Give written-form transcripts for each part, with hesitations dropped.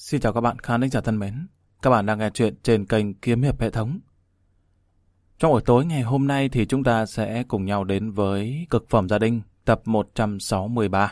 Xin chào các bạn khán thính giả thân mến. Các bạn đang nghe chuyện trên kênh Kiếm Hiệp Hệ Thống. Trong buổi tối ngày hôm nay thì chúng ta sẽ cùng nhau đến với Cực Phẩm Gia Đình tập 163.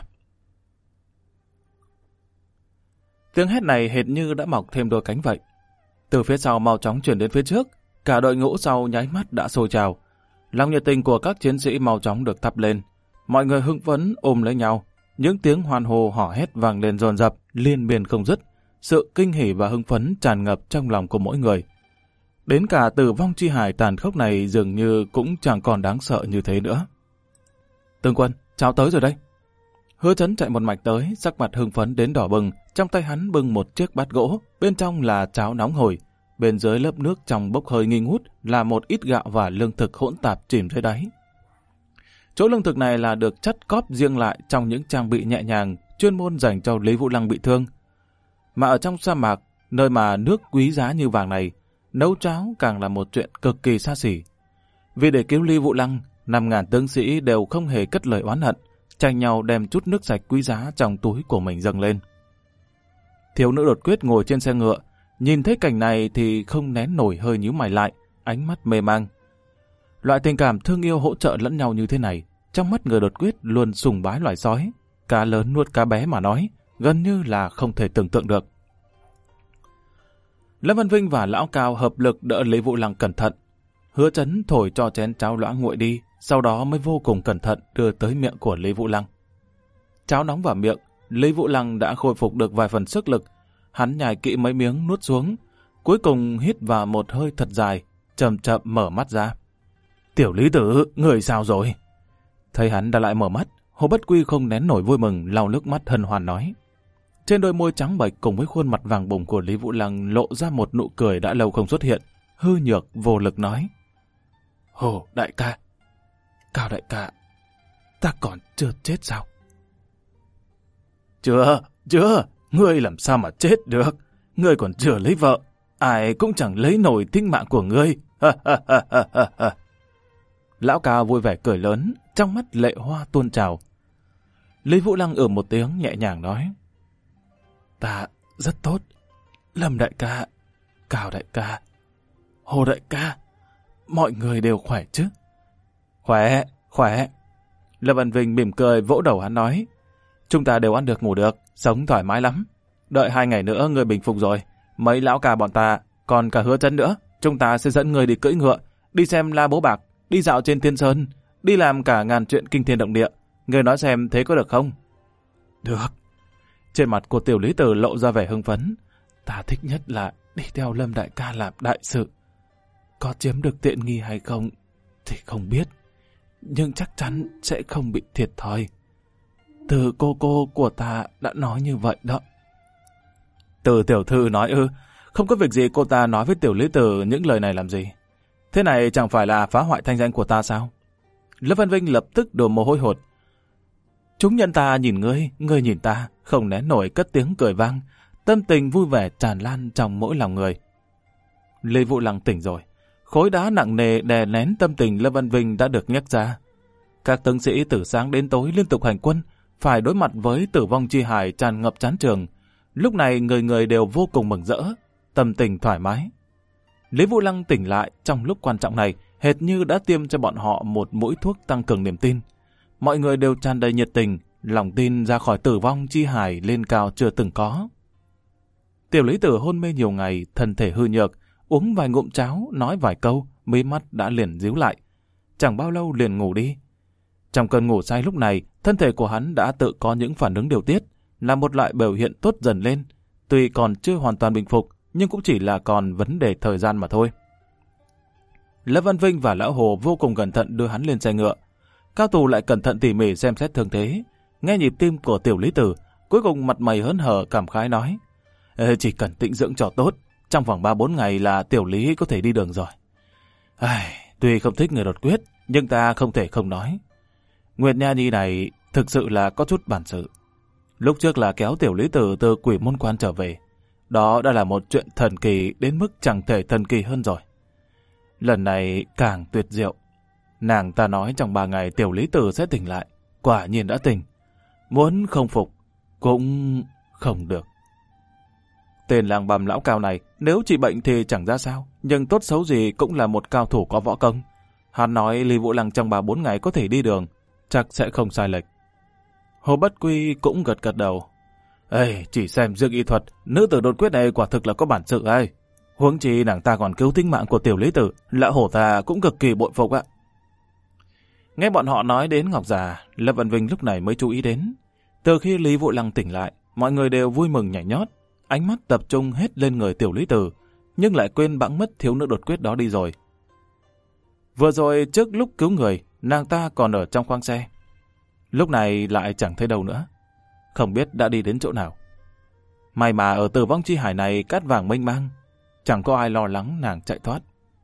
Tiếng hét này hệt như đã mọc thêm đôi cánh vậy. Từ phía sau mau chóng chuyển đến phía trước, cả đội ngũ sau nháy mắt đã sôi trào. Lòng nhiệt tình của các chiến sĩ mau chóng được thắp lên. Mọi người hưng phấn ôm lấy nhau. Những tiếng hoan hô hò hét vang lên dồn dập, liên miên không dứt. Sự kinh hỉ và hưng phấn tràn ngập trong lòng của mỗi người. Đến cả tử vong chi hải tàn khốc này dường như cũng chẳng còn đáng sợ như thế nữa. Tướng quân, cháo tới rồi đây. Hứa Chấn chạy một mạch tới, sắc mặt hưng phấn đến đỏ bừng, trong tay hắn bưng một chiếc bát gỗ, bên trong là cháo nóng hổi, bên dưới lớp nước trong bốc hơi nghi ngút là một ít gạo và lương thực hỗn tạp chìm dưới đáy. Chỗ lương thực này là được chất cóp riêng lại trong những trang bị nhẹ nhàng, chuyên môn dành cho Lý Vũ Lăng bị thương. Mà ở trong sa mạc, nơi mà nước quý giá như vàng này, nấu cháo càng là một chuyện cực kỳ xa xỉ. Vì để cứu Lý Vũ Lăng, 5.000 tướng sĩ đều không hề cất lời oán hận, tranh nhau đem chút nước sạch quý giá trong túi của mình dâng lên. Thiếu nữ Đột Quyết ngồi trên xe ngựa, nhìn thấy cảnh này thì không nén nổi hơi nhíu mày lại, ánh mắt mê mang. Loại tình cảm thương yêu hỗ trợ lẫn nhau như thế này, trong mắt người Đột Quyết luôn sùng bái loài sói, cá lớn nuốt cá bé mà nói, gần như là không thể tưởng tượng được. Lâm Văn Vinh và Lão Cao hợp lực đỡ Lý Vũ Lăng cẩn thận. Hứa Chấn thổi cho chén cháo loãng nguội đi, sau đó mới vô cùng cẩn thận đưa tới miệng của Lý Vũ Lăng. Cháo nóng vào miệng, Lý Vũ Lăng đã khôi phục được vài phần sức lực. Hắn nhai kỹ mấy miếng nuốt xuống, cuối cùng hít vào một hơi thật dài, chậm chậm mở mắt ra. Tiểu Lý Tử, người sao rồi? Thấy hắn đã lại mở mắt, Hồ Bất Quy không nén nổi vui mừng, lau nước mắt hân hoan nói. Trên đôi môi trắng bệch cùng với khuôn mặt vàng bùng của Lý Vũ Lăng lộ ra một nụ cười đã lâu không xuất hiện, hư nhược vô lực nói. Hồ đại ca, Cao đại ca, ta còn chưa chết sao? Chưa, ngươi làm sao mà chết được? Ngươi còn chưa lấy vợ, ai cũng chẳng lấy nổi tính mạng của ngươi. Lão Cao vui vẻ cười lớn, trong mắt lệ hoa tuôn trào. Lý Vũ Lăng một tiếng nhẹ nhàng nói. Ta rất tốt. Lâm đại ca, Cao đại ca, Hồ đại ca, mọi người đều khỏe chứ? Khỏe. Lâm Văn Vinh mỉm cười vỗ đầu hắn nói. Chúng ta đều ăn được ngủ được, sống thoải mái lắm. Đợi 2 ngày nữa người bình phục rồi, mấy lão ca bọn ta, còn cả Hứa Chấn nữa, chúng ta sẽ dẫn người đi cưỡi ngựa, đi xem La Bố Bạc, đi dạo trên Thiên Sơn, đi làm cả ngàn chuyện kinh thiên động địa. Người nói xem thế có được không? Được. Trên mặt của Tiểu Lý Tử lộ ra vẻ hưng phấn. Ta thích nhất là đi theo Lâm đại ca làm đại sự. Có chiếm được tiện nghi hay không thì không biết, nhưng chắc chắn sẽ không bị thiệt thòi. Từ cô của ta đã nói như vậy đó. Từ tiểu thư nói ư? Không có việc gì cô ta nói với Tiểu Lý Tử những lời này làm gì? Thế này chẳng phải là phá hoại thanh danh của ta sao? Lâm Văn Vinh lập tức đổ mồ hôi hột. Chúng nhân ta nhìn ngươi, ngươi nhìn ta, không nén nổi cất tiếng cười vang, tâm tình vui vẻ tràn lan trong mỗi lòng người. Lý Vũ Lăng tỉnh rồi, khối đá nặng nề đè nén tâm tình Lâm Văn Vinh đã được nhắc ra. Các tướng sĩ từ sáng đến tối liên tục hành quân, phải đối mặt với tử vong chi hải tràn ngập chán trường. Lúc này người người đều vô cùng mừng rỡ, tâm tình thoải mái. Lý Vũ Lăng tỉnh lại trong lúc quan trọng này, hệt như đã tiêm cho bọn họ một mũi thuốc tăng cường niềm tin. Mọi người đều tràn đầy nhiệt tình, lòng tin ra khỏi tử vong chi hải lên cao chưa từng có. Tiểu Lý Tử hôn mê nhiều ngày, thân thể hư nhược, uống vài ngụm cháo, nói vài câu, mí mắt đã liền díu lại. Chẳng bao lâu liền ngủ đi. Trong cơn ngủ say lúc này, thân thể của hắn đã tự có những phản ứng điều tiết, là một loại biểu hiện tốt dần lên. Tuy còn chưa hoàn toàn bình phục, nhưng cũng chỉ là còn vấn đề thời gian mà thôi. Lâm Văn Vinh và Lão Hồ vô cùng cẩn thận đưa hắn lên xe ngựa. Cao Tù lại cẩn thận tỉ mỉ xem xét thương thế, nghe nhịp tim của Tiểu Lý Tử, cuối cùng mặt mày hớn hở cảm khái nói. Chỉ cần tĩnh dưỡng cho tốt, trong vòng 3-4 ngày là Tiểu Lý có thể đi đường rồi. Tuy không thích người Đột Quyết, nhưng ta không thể không nói. Nguyệt Nha Nhi này thực sự là có chút bản sự. Lúc trước là kéo Tiểu Lý Tử từ Quỷ Môn Quan trở về. Đó đã là một chuyện thần kỳ đến mức chẳng thể thần kỳ hơn rồi. Lần này càng tuyệt diệu. Nàng ta nói trong 3 ngày Tiểu Lý Tử sẽ tỉnh lại. Quả nhiên đã tỉnh. Muốn không phục cũng không được. Tên làng bầm lão cao này, nếu trị bệnh thì chẳng ra sao, nhưng tốt xấu gì cũng là một cao thủ có võ công. Hắn nói Lý Vũ Lăng trong 3-4 ngày có thể đi đường, chắc sẽ không sai lệch. Hồ Bất Quy cũng gật gật đầu. Ê, chỉ xem dương y thuật, nữ tử đột quyết này quả thực là có bản sự ấy. Huống chi nàng ta còn cứu tính mạng của tiểu lý tử, lão hổ ta cũng cực kỳ bội phục ạ. Nghe bọn họ nói đến Ngọc Già, Lâm Văn Vinh lúc này mới chú ý đến. Từ khi Lý Vũ Lăng tỉnh lại, mọi người đều vui mừng nhảy nhót, ánh mắt tập trung hết lên người tiểu lý tử, nhưng lại quên bẵng mất thiếu nữ đột quyết đó đi rồi. Vừa rồi trước lúc cứu người, nàng ta còn ở trong khoang xe. Lúc này lại chẳng thấy đâu nữa, không biết đã đi đến chỗ nào. May mà ở Tử Vong Chi Hải này cát vàng mênh mang, chẳng có ai lo lắng nàng chạy thoát.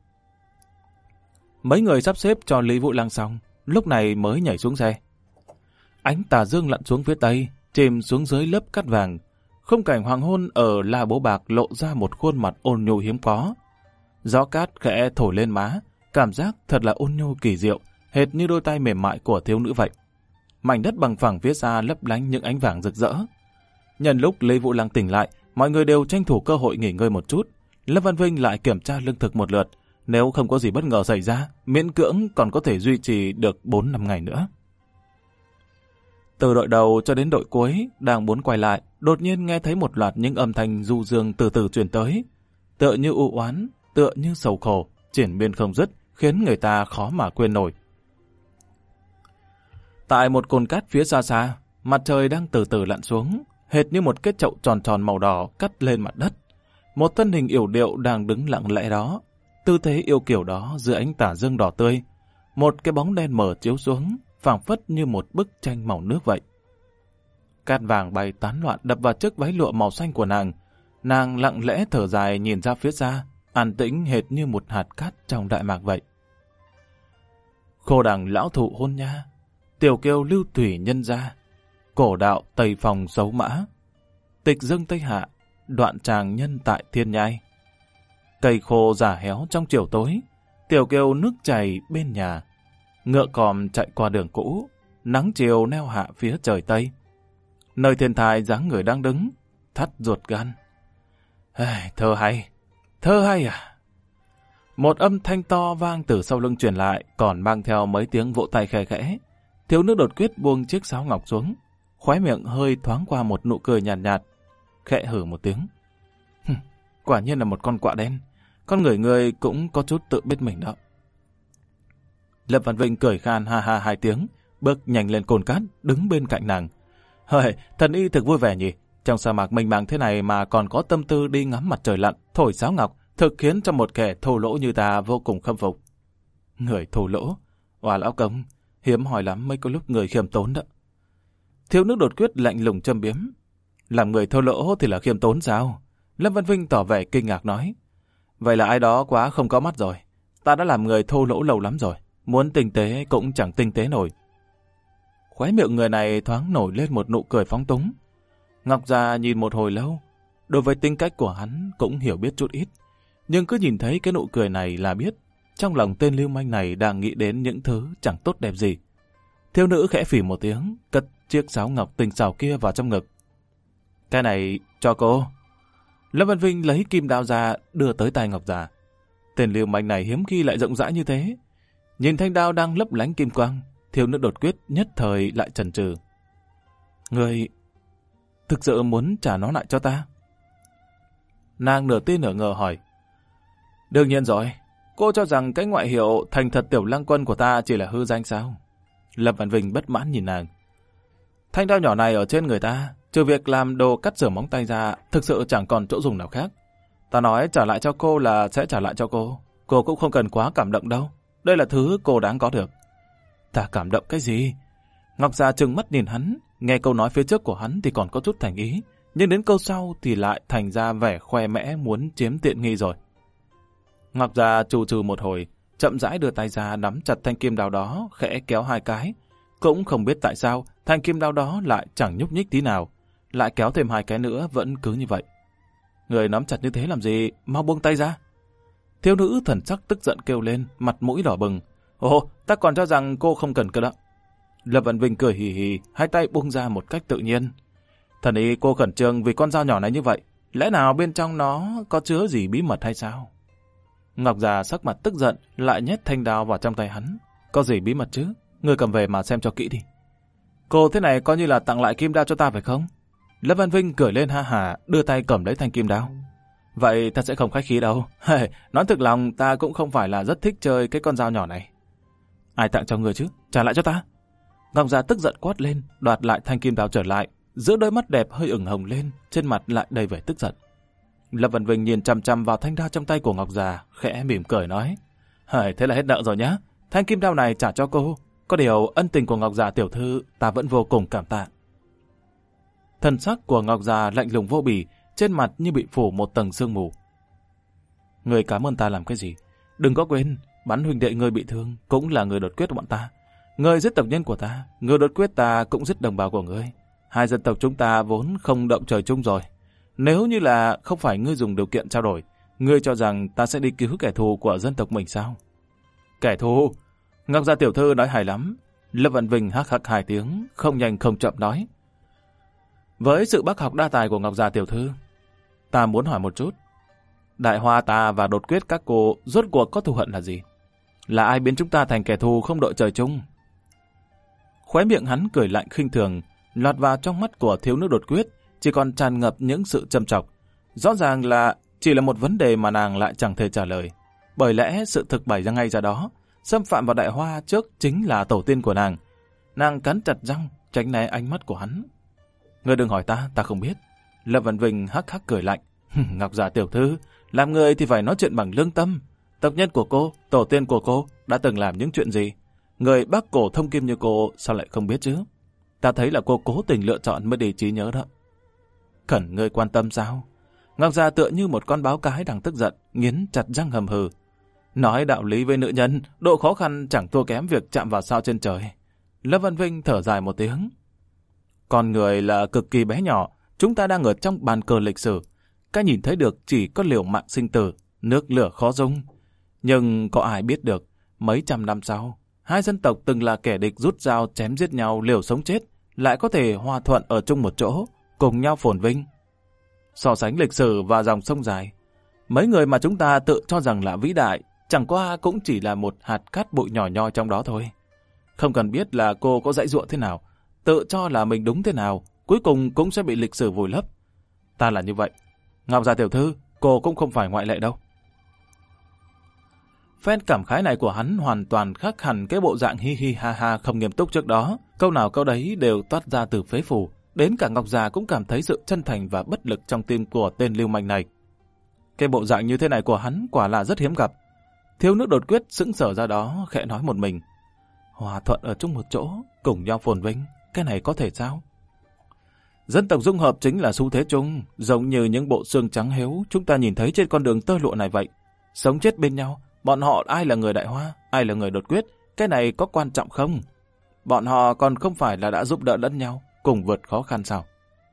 Mấy người sắp xếp cho Lý Vũ Lăng xong, lúc này mới nhảy xuống xe. Ánh tà dương lặn xuống phía tây, chìm xuống dưới lớp cát vàng. Khung cảnh hoàng hôn ở La Bố Bạc lộ ra một khuôn mặt ôn nhu hiếm có. Gió cát khẽ thổi lên má, cảm giác thật là ôn nhu kỳ diệu, hệt như đôi tay mềm mại của thiếu nữ vậy. Mảnh đất bằng phẳng phía xa lấp lánh những ánh vàng rực rỡ. Nhân lúc Lý Vũ Lăng tỉnh lại, mọi người đều tranh thủ cơ hội nghỉ ngơi một chút. Lâm Văn Vinh lại kiểm tra lương thực một lượt, nếu không có gì bất ngờ xảy ra, miễn cưỡng còn có thể duy trì được 4-5 ngày nữa. Từ đội đầu cho đến đội cuối, đang muốn quay lại, đột nhiên nghe thấy một loạt những âm thanh du dương từ từ truyền tới. Tựa như u oán, tựa như sầu khổ, triển miên không dứt, khiến người ta khó mà quên nổi. Tại một cồn cát phía xa xa, mặt trời đang từ từ lặn xuống, hệt như một cái chậu tròn tròn màu đỏ cắt lên mặt đất. Một thân hình yểu điệu đang đứng lặng lẽ đó, tư thế yêu kiều đó dưới ánh tà dương đỏ tươi. Một cái bóng đen mờ chiếu xuống, phảng phất như một bức tranh màu nước vậy. Cát vàng bay tán loạn đập vào chiếc váy lụa màu xanh của nàng. Nàng lặng lẽ thở dài nhìn ra phía xa, an tĩnh hệt như một hạt cát trong đại mạc vậy. Khô đằng lão thụ hôn nha, tiểu kiều lưu thủy nhân gia, cổ đạo tây phòng xấu mã, tịch dâng tây hạ, đoạn tràng nhân tại thiên nhai. Cây khô già héo trong chiều tối, tiểu kiều nước chảy bên nhà, ngựa còm chạy qua đường cũ, nắng chiều neo hạ phía trời tây. Nơi thiên thai dáng người đang đứng, thắt ruột gan. Thơ hay à? Một âm thanh to vang từ sau lưng truyền lại, còn mang theo mấy tiếng vỗ tay khe khẽ. Thiếu nữ đột quyết buông chiếc sáo ngọc xuống, khóe miệng hơi thoáng qua một nụ cười nhàn nhạt, khẽ hử một tiếng. Quả nhiên là một con quạ đen, con người cũng có chút tự biết mình đó. Lâm Văn Vinh cười khan ha ha 2 tiếng, bước nhanh lên cồn cát, đứng bên cạnh nàng. Thần y thực vui vẻ nhỉ, trong sa mạc mênh mang thế này mà còn có tâm tư đi ngắm mặt trời lặn, thổi sáo ngọc, thực khiến cho một kẻ thô lỗ như ta vô cùng khâm phục. Người thô lỗ? Oà lão công, hiếm hỏi lắm mới có lúc người khiêm tốn đó. Thiếu nữ đột quyết lạnh lùng châm biếm. Làm người thô lỗ thì là khiêm tốn sao? Lâm Văn Vinh tỏ vẻ kinh ngạc nói. Vậy là ai đó quá không có mắt rồi. Ta đã làm người thô lỗ lâu lắm rồi, muốn tinh tế cũng chẳng tinh tế nổi. Khóe miệng người này thoáng nổi lên một nụ cười phóng túng. Ngọc Già nhìn một hồi lâu, đối với tính cách của hắn cũng hiểu biết chút ít, nhưng cứ nhìn thấy cái nụ cười này là biết trong lòng tên lưu manh này đang nghĩ đến những thứ chẳng tốt đẹp gì. Thiếu nữ khẽ phì một tiếng, cất chiếc sáo ngọc tinh xảo kia vào trong ngực. Cái này cho cô. Lâm Văn Vinh lấy kim đao ra đưa tới tay Ngọc Già. Tên lưu manh này hiếm khi lại rộng rãi như thế. Nhìn thanh đao đang lấp lánh kim quang, thiếu nữ đột quyết nhất thời lại chần chừ. Người thực sự muốn trả nó lại cho ta? Nàng nửa tin nửa ngờ hỏi. Đương nhiên rồi, cô cho rằng cái ngoại hiệu thành thật tiểu lăng quân của ta chỉ là hư danh sao? Lâm Văn Vinh bất mãn nhìn nàng. Thanh đao nhỏ này ở trên người ta, trừ việc làm đồ cắt rửa móng tay ra, thực sự chẳng còn chỗ dùng nào khác. Ta nói trả lại cho cô là sẽ trả lại cho cô cũng không cần quá cảm động đâu. Đây là thứ cô đáng có được. Ta cảm động cái gì? Ngọc Già trừng mắt nhìn hắn, nghe câu nói phía trước của hắn thì còn có chút thành ý, nhưng đến câu sau thì lại thành ra vẻ khoe mẽ muốn chiếm tiện nghi rồi. Ngọc Già trù trừ một hồi, chậm rãi đưa tay ra nắm chặt thanh kim đao đó, khẽ kéo 2 cái. Cũng không biết tại sao thanh kim đao đó lại chẳng nhúc nhích tí nào, lại kéo thêm 2 cái nữa vẫn cứ như vậy. Người nắm chặt như thế làm gì, mau buông tay ra. Thiếu nữ thần sắc tức giận kêu lên, mặt mũi đỏ bừng. Ồ, ta còn cho rằng cô không cần cơ đó. Lâm Văn Vinh cười hì hì, 2 tay buông ra một cách tự nhiên. Thần ý cô khẩn trương vì con dao nhỏ này như vậy, Lẽ nào bên trong nó có chứa gì bí mật hay sao? Ngọc già sắc mặt tức giận, lại nhét thanh đao vào trong tay hắn. Có gì bí mật chứ? Ngươi cầm về mà xem cho kỹ đi. Cô thế này coi như là tặng lại kim đao cho ta phải không? Lâm Văn Vinh cười lên ha hả, đưa tay cầm lấy thanh kim đao. Vậy ta sẽ không khách khí đâu. Nói thực lòng ta cũng không phải là rất thích chơi cái con dao nhỏ này. Ai tặng cho ngươi chứ? Trả lại cho ta. Ngọc già tức giận quát lên, đoạt lại thanh kim đao trở lại. Giữa đôi mắt đẹp hơi ửng hồng lên, trên mặt lại đầy vẻ tức giận. Lâm Văn Vinh nhìn chằm chằm vào thanh đao trong tay của Ngọc già, khẽ mỉm cười nói: thế là hết nợ rồi nhá. Thanh kim đao này trả cho cô. Có điều ân tình của Ngọc già tiểu thư ta vẫn vô cùng cảm tạ. Thần sắc của Ngọc già lạnh lùng vô bỉ, trên mặt như bị phủ một tầng sương mù. Người cảm ơn ta làm cái gì? Đừng có quên, bắn huynh đệ người bị thương cũng là người đột quyết của bọn ta. Người giết tộc nhân của ta, người đột quyết ta cũng giết đồng bào của ngươi. Hai dân tộc chúng ta vốn không động trời chung rồi. Nếu như là không phải ngươi dùng điều kiện trao đổi, ngươi cho rằng ta sẽ đi cứu kẻ thù của dân tộc mình sao? Kẻ thù? Ngọc gia tiểu thư nói hay lắm. Lâm Văn Vinh hắc hắc 2 tiếng, không nhanh không chậm nói. Với sự bác học đa tài của Ngọc gia tiểu thư, ta muốn hỏi một chút. Đại hoa ta và đột quyết các cô rốt cuộc có thù hận là gì? Là ai biến chúng ta thành kẻ thù không đội trời chung? Khóe miệng hắn cười lạnh khinh thường, lọt vào trong mắt của thiếu nữ đột quyết, chỉ còn tràn ngập những sự châm chọc. Rõ ràng là chỉ là một vấn đề mà nàng lại chẳng thể trả lời. Bởi lẽ sự thực bày ra ngay ra đó, xâm phạm vào đại hoa trước chính là tổ tiên của nàng. Nàng cắn chặt răng, tránh né ánh mắt của hắn. Ngươi đừng hỏi ta, ta không biết. Lâm Văn Vinh hắc hắc cười lạnh. Ngọc già tiểu thư, làm người thì phải nói chuyện bằng lương tâm. Tộc nhân của cô, tổ tiên của cô đã từng làm những chuyện gì? Người Bắc cổ thông kim như cô sao lại không biết chứ? Ta thấy là cô cố tình lựa chọn mất đi trí nhớ đó. Khẩn ngươi quan tâm sao? Ngọc già tựa như một con báo cái đang tức giận, nghiến chặt răng hầm hừ. Nói đạo lý với nữ nhân, độ khó khăn chẳng thua kém việc chạm vào sao trên trời. Lâm Văn Vinh thở dài một tiếng. Con người là cực kỳ bé nhỏ, chúng ta đang ở trong bàn cờ lịch sử. Cái nhìn thấy được chỉ có liều mạng sinh tử, nước lửa khó dung. Nhưng có ai biết được, mấy trăm năm sau, hai dân tộc từng là kẻ địch rút dao chém giết nhau liều sống chết, lại có thể hòa thuận ở chung một chỗ, cùng nhau phồn vinh. So sánh lịch sử và dòng sông dài, mấy người mà chúng ta tự cho rằng là vĩ đại, chẳng qua cũng chỉ là một hạt cát bụi nhỏ nhoi trong đó thôi. Không cần biết là cô có dãy dụa thế nào, tự cho là mình đúng thế nào, cuối cùng cũng sẽ bị lịch sử vùi lấp. Ta là như vậy. Ngọc gia tiểu thư, cô cũng không phải ngoại lệ đâu. Phen cảm khái này của hắn hoàn toàn khác hẳn cái bộ dạng hi hi ha ha không nghiêm túc trước đó. Câu nào câu đấy đều toát ra từ phế phủ. Đến cả Ngọc già cũng cảm thấy sự chân thành và bất lực trong tim của tên lưu manh này. Cái bộ dạng như thế này của hắn quả là rất hiếm gặp. Thiếu nữ đột quyết sững sờ ra đó, khẽ nói một mình. Hòa thuận ở chung một chỗ, cùng nhau phồn vinh, cái này có thể sao? Dân tộc dung hợp chính là xu thế chung, giống như những bộ xương trắng héo chúng ta nhìn thấy trên con đường tơ lụa này vậy. Sống chết bên nhau, bọn họ ai là người đại hoa, ai là người đột quyết, cái này có quan trọng không? Bọn họ còn không phải là đã giúp đỡ lẫn nhau, cùng vượt khó khăn sao?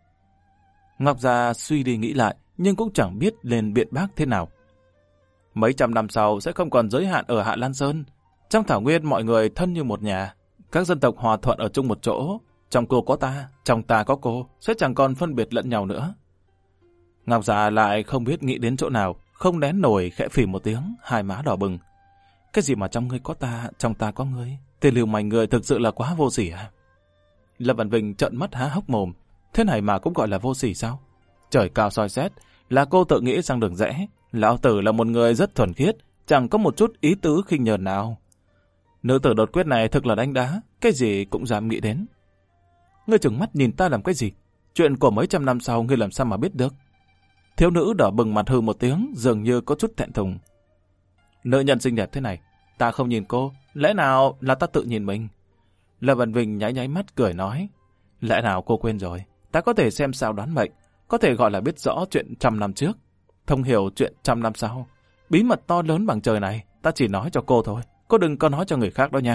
Ngọc Gia suy đi nghĩ lại, nhưng cũng chẳng biết lên biện bác thế nào. Mấy trăm năm sau sẽ không còn giới hạn ở Hạ Lan Sơn. Trong thảo nguyên mọi người thân như một nhà, các dân tộc hòa thuận ở chung một chỗ. Trong cô có ta, trong ta có cô, sẽ chẳng còn phân biệt lẫn nhau nữa. Ngọc Gia lại không biết nghĩ đến chỗ nào, không nén nổi khẽ phì một tiếng, hai má đỏ bừng. Cái gì mà trong ngươi có ta, trong ta có ngươi? Tên lưu manh người thực sự là quá vô sỉ à? Lâm Văn Vinh trợn mắt há hốc mồm. Thế này mà cũng gọi là vô sỉ sao? Trời cao soi xét, là cô tự nghĩ sang đường rẽ. Lão tử là một người rất thuần khiết, chẳng có một chút ý tứ khinh nhờn nào. Nữ tử đột quyết này thực là đánh đá, cái gì cũng dám nghĩ đến. Ngươi trừng mắt nhìn ta làm cái gì? Chuyện của mấy trăm năm sau ngươi làm sao mà biết được? Thiếu nữ đỏ bừng mặt hừ một tiếng, dường như có chút thẹn thùng. Nữ nhân xinh đẹp thế này, ta không nhìn cô, lẽ nào là ta tự nhìn mình? Lâm Văn Vinh nháy nháy mắt cười nói, lẽ nào cô quên rồi, ta có thể xem sao đoán mệnh, có thể gọi là biết rõ chuyện trăm năm trước, thông hiểu chuyện trăm năm sau. Bí mật to lớn bằng trời này, ta chỉ nói cho cô thôi, cô đừng có nói cho người khác đó nha.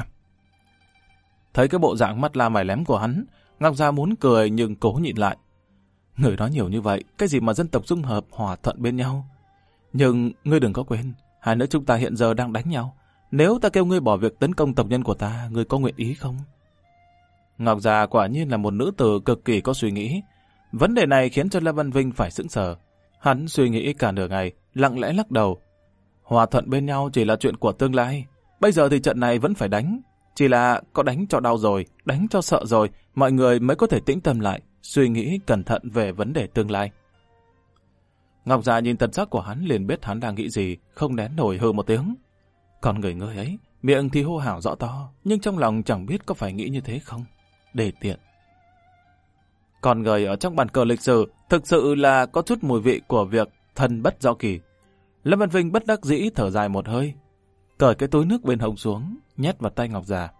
Thấy cái bộ dạng mắt la mày lém của hắn, Ngọc Gia muốn cười nhưng cố nhịn lại. Người nói nhiều như vậy, cái gì mà dân tộc dung hợp hòa thuận bên nhau. Nhưng ngươi đừng có quên, hai nước chúng ta hiện giờ đang đánh nhau. Nếu ta kêu ngươi bỏ việc tấn công tộc nhân của ta, ngươi có nguyện ý không? Ngọc Gia quả nhiên là một nữ tử cực kỳ có suy nghĩ. Vấn đề này khiến cho Lâm Văn Vinh phải sững sờ. Hắn suy nghĩ cả nửa ngày, lặng lẽ lắc đầu. Hòa thuận bên nhau chỉ là chuyện của tương lai. Bây giờ thì trận này vẫn phải đánh. Chỉ là có đánh cho đau rồi, đánh cho sợ rồi, mọi người mới có thể tĩnh tâm lại, suy nghĩ cẩn thận về vấn đề tương lai. Ngọc Già nhìn thần sắc của hắn liền biết hắn đang nghĩ gì, không nén nổi hừ một tiếng. Còn người ấy, miệng thì hô hào rõ to, nhưng trong lòng chẳng biết có phải nghĩ như thế không. Để tiện. Còn người ở trong bàn cờ lịch sử thực sự là có chút mùi vị của việc thần bất do kỳ. Lâm Văn Vinh bất đắc dĩ thở dài một hơi, cởi cái túi nước bên hông xuống, nhét vào tay Ngọc Già.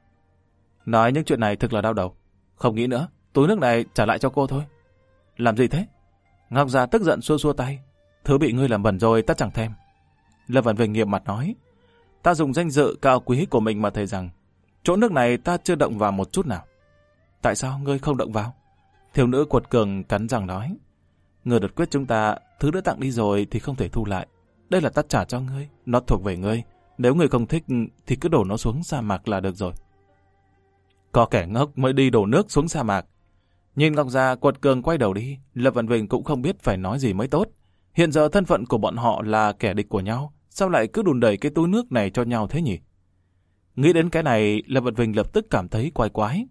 Nói những chuyện này thực là đau đầu. Không nghĩ nữa, túi nước này trả lại cho cô thôi. Làm gì thế? Ngọc Già tức giận xua xua tay. Thứ bị ngươi làm bẩn rồi ta chẳng thèm. Lâm Văn Vinh nghiêm mặt nói. Ta dùng danh dự cao quý của mình mà thề rằng chỗ nước này ta chưa động vào một chút nào. Tại sao ngươi không động vào? Thiếu nữ quật cường cắn răng nói. Ngươi đột quyết chúng ta, thứ đã tặng đi rồi thì không thể thu lại. Đây là ta trả cho ngươi, nó thuộc về ngươi. Nếu ngươi không thích thì cứ đổ nó xuống sa mạc là được rồi. Có kẻ ngốc mới đi đổ nước xuống sa mạc. Nhìn Ngọc Già quật cường quay đầu đi, Lâm Văn Vinh cũng không biết phải nói gì mới tốt. Hiện giờ thân phận của bọn họ là kẻ địch của nhau, sao lại cứ đùn đẩy cái túi nước này cho nhau thế nhỉ? Nghĩ đến cái này, Lâm Văn Vinh lập tức cảm thấy quái quái.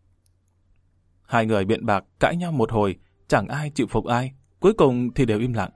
Hai người biện bạc cãi nhau một hồi, chẳng ai chịu phục ai, cuối cùng thì đều im lặng.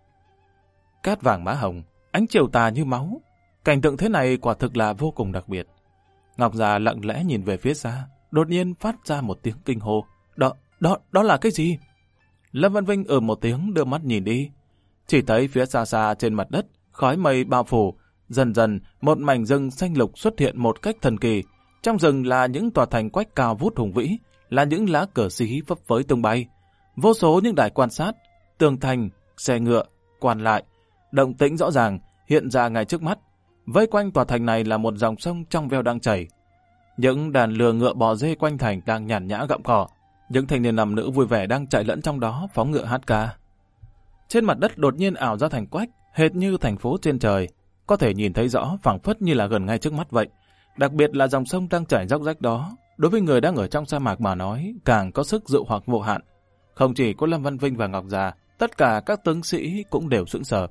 Cát vàng mã hồng, ánh chiều tà như máu, cảnh tượng thế này quả thực là vô cùng đặc biệt. Ngọc Già lặng lẽ nhìn về phía xa, đột nhiên phát ra một tiếng kinh hô. Đó là cái gì? Lâm Văn Vinh một tiếng đưa mắt nhìn đi. Chỉ thấy phía xa xa trên mặt đất, khói mây bao phủ, dần dần một mảnh rừng xanh lục xuất hiện một cách thần kỳ. Trong rừng là những tòa thành quách cao vút hùng vĩ, là những lá cờ xí phấp phới tung bay. Vô số những đài quan sát, tường thành, xe ngựa, quan lại, động tĩnh rõ ràng hiện ra ngay trước mắt. Vây quanh tòa thành này là một dòng sông trong veo đang chảy. Những đàn lừa ngựa bò dê quanh thành đang nhàn nhã gặm cỏ. Những thanh niên nam nữ vui vẻ đang chạy lẫn trong đó phóng ngựa hát ca. Trên mặt đất đột nhiên ảo ra thành quách, hệt như thành phố trên trời. Có thể nhìn thấy rõ, phảng phất như là gần ngay trước mắt vậy. Đặc biệt là dòng sông đang chảy róc rách đó, đối với người đang ở trong sa mạc mà nói, càng có sức dụ hoặc vô hạn. Không chỉ có Lâm Văn Vinh và Ngọc Già, tất cả các tướng sĩ cũng đều sững sờ.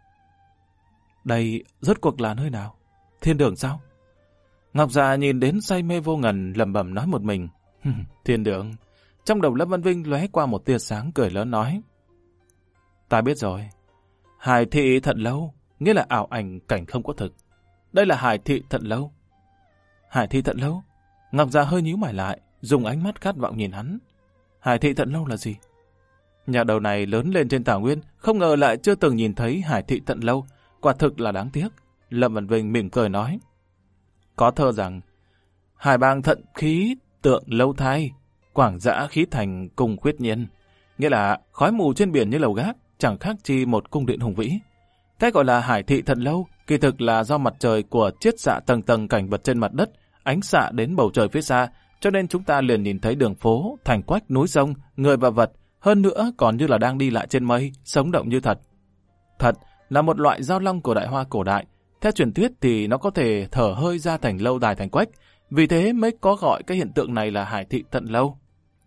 Đây rốt cuộc là nơi nào? Thiên đường sao? Ngọc Già nhìn đến say mê vô ngần, lẩm bẩm nói một mình. Thiên đường. Trong đầu Lâm Văn Vinh lóe qua một tia sáng, cười lớn nói. Ta biết rồi. Hải thị Thận Lâu, nghĩa là ảo ảnh cảnh không có thực. Đây là Hải thị Thận Lâu. Hải thị Thận Lâu? Ngọc Già hơi nhíu mày lại, dùng ánh mắt khát vọng nhìn hắn. Hải thị Thận Lâu là gì? Nhà đầu này lớn lên trên Thảo Nguyên, không ngờ lại chưa từng nhìn thấy Hải thị Thận Lâu. Quả thực là đáng tiếc. Lâm Văn Vinh mỉm cười nói. Có thơ rằng, hải bang thận khí tượng lâu thai, quảng dã khí thành cùng khuyết nhiên. Nghĩa là khói mù trên biển như lầu gác, chẳng khác chi một cung điện hùng vĩ. Cái gọi là hải thị Thận Lâu, kỳ thực là do mặt trời của chiết xạ tầng tầng cảnh vật trên mặt đất, ánh xạ đến bầu trời phía xa, cho nên chúng ta liền nhìn thấy đường phố, thành quách, núi sông, người và vật, hơn nữa còn như là đang đi lại trên mây, sống động như thật. Thật là một loại giao long của Đại Hoa cổ đại. Theo truyền thuyết thì nó có thể thở hơi ra thành lâu đài thành quách, vì thế mới có gọi cái hiện tượng này là Hải thị Thận Lâu.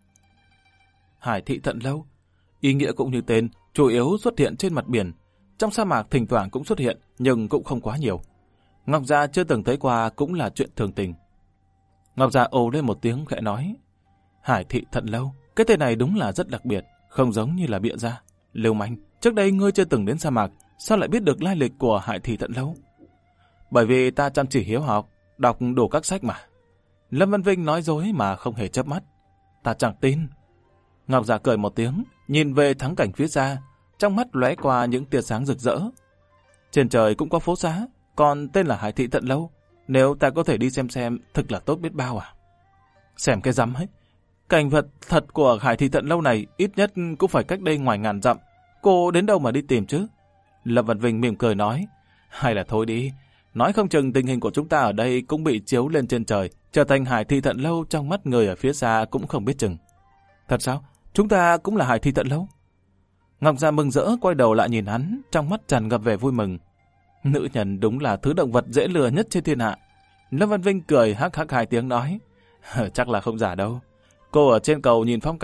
Hải thị Thận Lâu, ý nghĩa cũng như tên, chủ yếu xuất hiện trên mặt biển. Trong sa mạc thỉnh thoảng cũng xuất hiện, nhưng cũng không quá nhiều. Ngọc Già chưa từng thấy qua cũng là chuyện thường tình. Ngọc Già ồ lên một tiếng khẽ nói. Hải thị Thận Lâu, cái tên này đúng là rất đặc biệt, không giống như là bịa ra. Lưu manh, trước đây ngươi chưa từng đến sa mạc, sao lại biết được lai lịch của Hải thị Thận Lâu? Bởi vì ta chăm chỉ hiếu học, đọc đủ các sách mà. Lâm Văn Vinh nói dối mà không hề chớp mắt. Ta chẳng tin. Ngọc Già cười một tiếng, nhìn về thắng cảnh phía xa, trong mắt lóe qua những tia sáng rực rỡ. Trên trời cũng có phố xá, còn tên là Hải thị Thận Lâu. Nếu ta có thể đi xem thực là tốt biết bao à. Xem cái rắm ấy. Cảnh vật thật của Hải thị Thận Lâu này ít nhất cũng phải cách đây ngoài ngàn dặm. Cô đến đâu mà đi tìm chứ? Lâm Văn Vinh mỉm cười nói. Hay là thôi đi. Nói không chừng tình hình của chúng ta ở đây cũng bị chiếu lên trên trời, trở thành Hải thị Thận Lâu trong mắt người ở phía xa cũng không biết chừng. Thật sao? Chúng ta cũng là Hải thị Thận Lâu? Ngọc Già mừng rỡ quay đầu lại nhìn hắn, trong mắt tràn ngập vẻ vui mừng. Nữ nhân đúng là thứ động vật dễ lừa nhất trên thiên hạ. Lâm Văn Vinh cười hắc hắc hai tiếng nói. Chắc là không giả đâu. Cô ở trên cầu nhìn phong cảnh,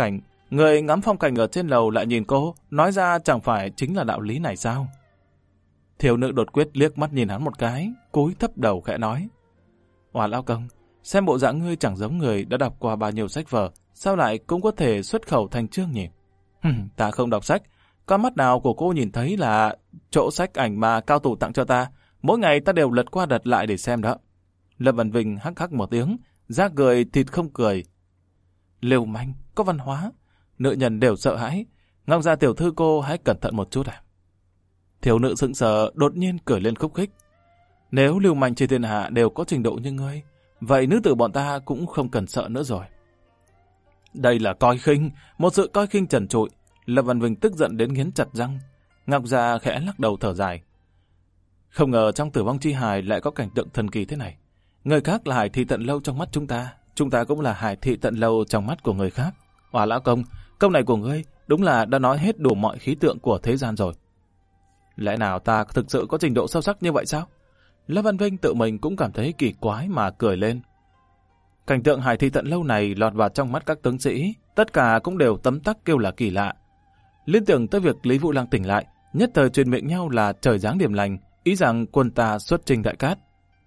Người ngắm phong cảnh ở trên lầu lại nhìn cô, nói ra chẳng phải chính là đạo lý này sao? Thiếu nữ đột quyết liếc mắt nhìn hắn một cái, cúi thấp đầu khẽ nói. Hòa lão công, xem bộ dạng ngươi chẳng giống người đã đọc qua bao nhiêu sách vở, sao lại cũng có thể xuất khẩu thành chương nhỉ? Ta không đọc sách, con mắt nào của cô nhìn thấy là chỗ sách ảnh mà cao thủ tặng cho ta, mỗi ngày ta đều lật qua lật lại để xem đó. Lâm Văn Vinh hắc hắc một tiếng, ra cười thịt không cười. Lưu manh, có văn hóa, nữ nhân đều sợ hãi. Ngọc Gia tiểu thư cô hãy cẩn thận một chút à? Thiếu nữ sững sờ đột nhiên cười lên khúc khích. Nếu lưu manh trên thiên hạ đều có trình độ như ngươi, vậy nữ tử bọn ta cũng không cần sợ nữa rồi. Đây là coi khinh, một sự coi khinh trần trụi. Lâm Văn Vinh tức giận đến nghiến chặt răng. Ngọc Gia khẽ lắc đầu thở dài. Không ngờ trong Tử Vong Chi Hài lại có cảnh tượng thần kỳ thế này. Người khác là hải thị tận lâu trong mắt chúng ta cũng là hải thị tận lâu trong mắt của người khác. Hòa lão công, câu này của ngươi đúng là đã nói hết đủ mọi khí tượng của thế gian rồi. Lẽ nào ta thực sự có trình độ sâu sắc như vậy sao? Lâm Văn Vinh tự mình cũng cảm thấy kỳ quái mà cười lên. Cảnh tượng hải thị tận lâu này lọt vào trong mắt các tướng sĩ, tất cả cũng đều tấm tắc kêu là kỳ lạ. Liên tưởng tới việc Lý Vũ Lăng tỉnh lại, nhất thời truyền miệng nhau là trời giáng điểm lành, ý rằng quân ta xuất chinh Đại Cát.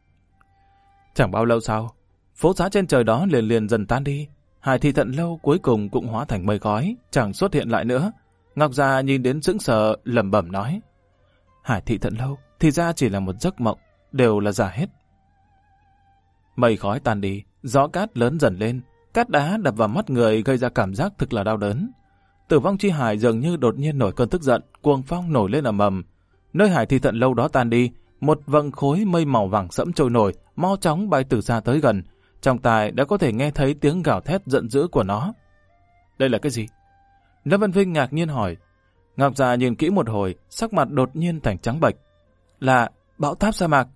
Chẳng bao lâu sau, phố xá trên trời đó liền liền dần tan đi. Hải thị tận lâu cuối cùng cũng hóa thành mây khói, chẳng xuất hiện lại nữa. Ngọc Gia nhìn đến sững sờ lẩm bẩm nói. Hải thị tận lâu thì ra chỉ là một giấc mộng, đều là giả hết. Mây khói tan đi, gió cát lớn dần lên, cát đá đập vào mắt người gây ra cảm giác thực là đau đớn. Tử Vong Chi Hải dường như đột nhiên nổi cơn tức giận, cuồng phong nổi lên ầm ầm. Nơi hải thị tận lâu đó tan đi, một vầng khối mây màu vàng sẫm trôi nổi, mau chóng bay từ xa tới gần. Trong tai đã có thể nghe thấy tiếng gào thét giận dữ của nó. Đây là cái gì? Lâm Văn Vinh ngạc nhiên hỏi. Ngọc Gia nhìn kỹ một hồi, sắc mặt đột nhiên thành trắng bệch. Là bão táp sa mạc.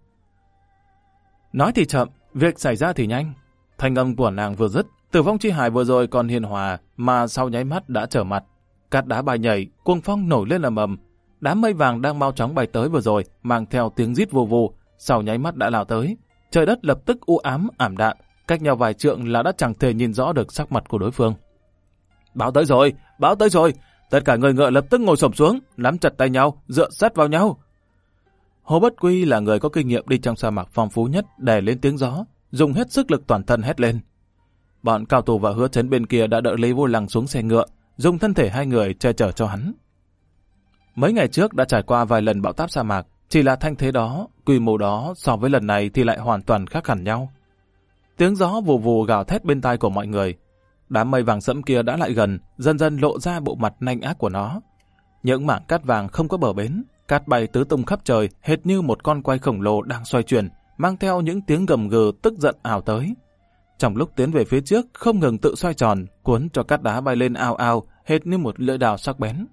Nói thì chậm, việc xảy ra thì nhanh. Thanh âm của nàng vừa dứt, Tử Vong Chi Hải vừa rồi còn hiền hòa, mà sau nháy mắt đã trở mặt. Cát đá bay nhảy, cuồng phong nổi lên ầm ầm. Đám mây vàng đang mau chóng bay tới vừa rồi, mang theo tiếng rít vù vù, sau nháy mắt đã lao tới. Trời đất lập tức u ám, ảm đạm, cách nhau vài trượng là đã chẳng thể nhìn rõ được sắc mặt của đối phương. Bão tới rồi, bão tới rồi. Tất cả người ngựa lập tức ngồi xổm xuống, nắm chặt tay nhau, dựa sát vào nhau. Hồ Bất Quy là người có kinh nghiệm đi trong sa mạc phong phú nhất, đè lên tiếng gió, dùng hết sức lực toàn thân hét lên. Bọn cao thủ và Hứa Chấn bên kia đã đỡ Lý Vô Lăng xuống xe ngựa, dùng thân thể hai người che chở cho hắn. Mấy ngày trước đã trải qua vài lần bão táp sa mạc, chỉ là thanh thế đó, quy mô đó so với lần này thì lại hoàn toàn khác hẳn nhau. Tiếng gió vù vù gào thét bên tai của mọi người. Đám mây vàng sẫm kia đã lại gần, dần dần lộ ra bộ mặt nanh ác của nó. Những mảng cát vàng không có bờ bến, cát bay tứ tung khắp trời, hệt như một con quay khổng lồ đang xoay chuyển, mang theo những tiếng gầm gừ tức giận ào tới. Trong lúc tiến về phía trước, không ngừng tự xoay tròn, cuốn cho cát đá bay lên ào ào, hệt như một lưỡi đào sắc bén.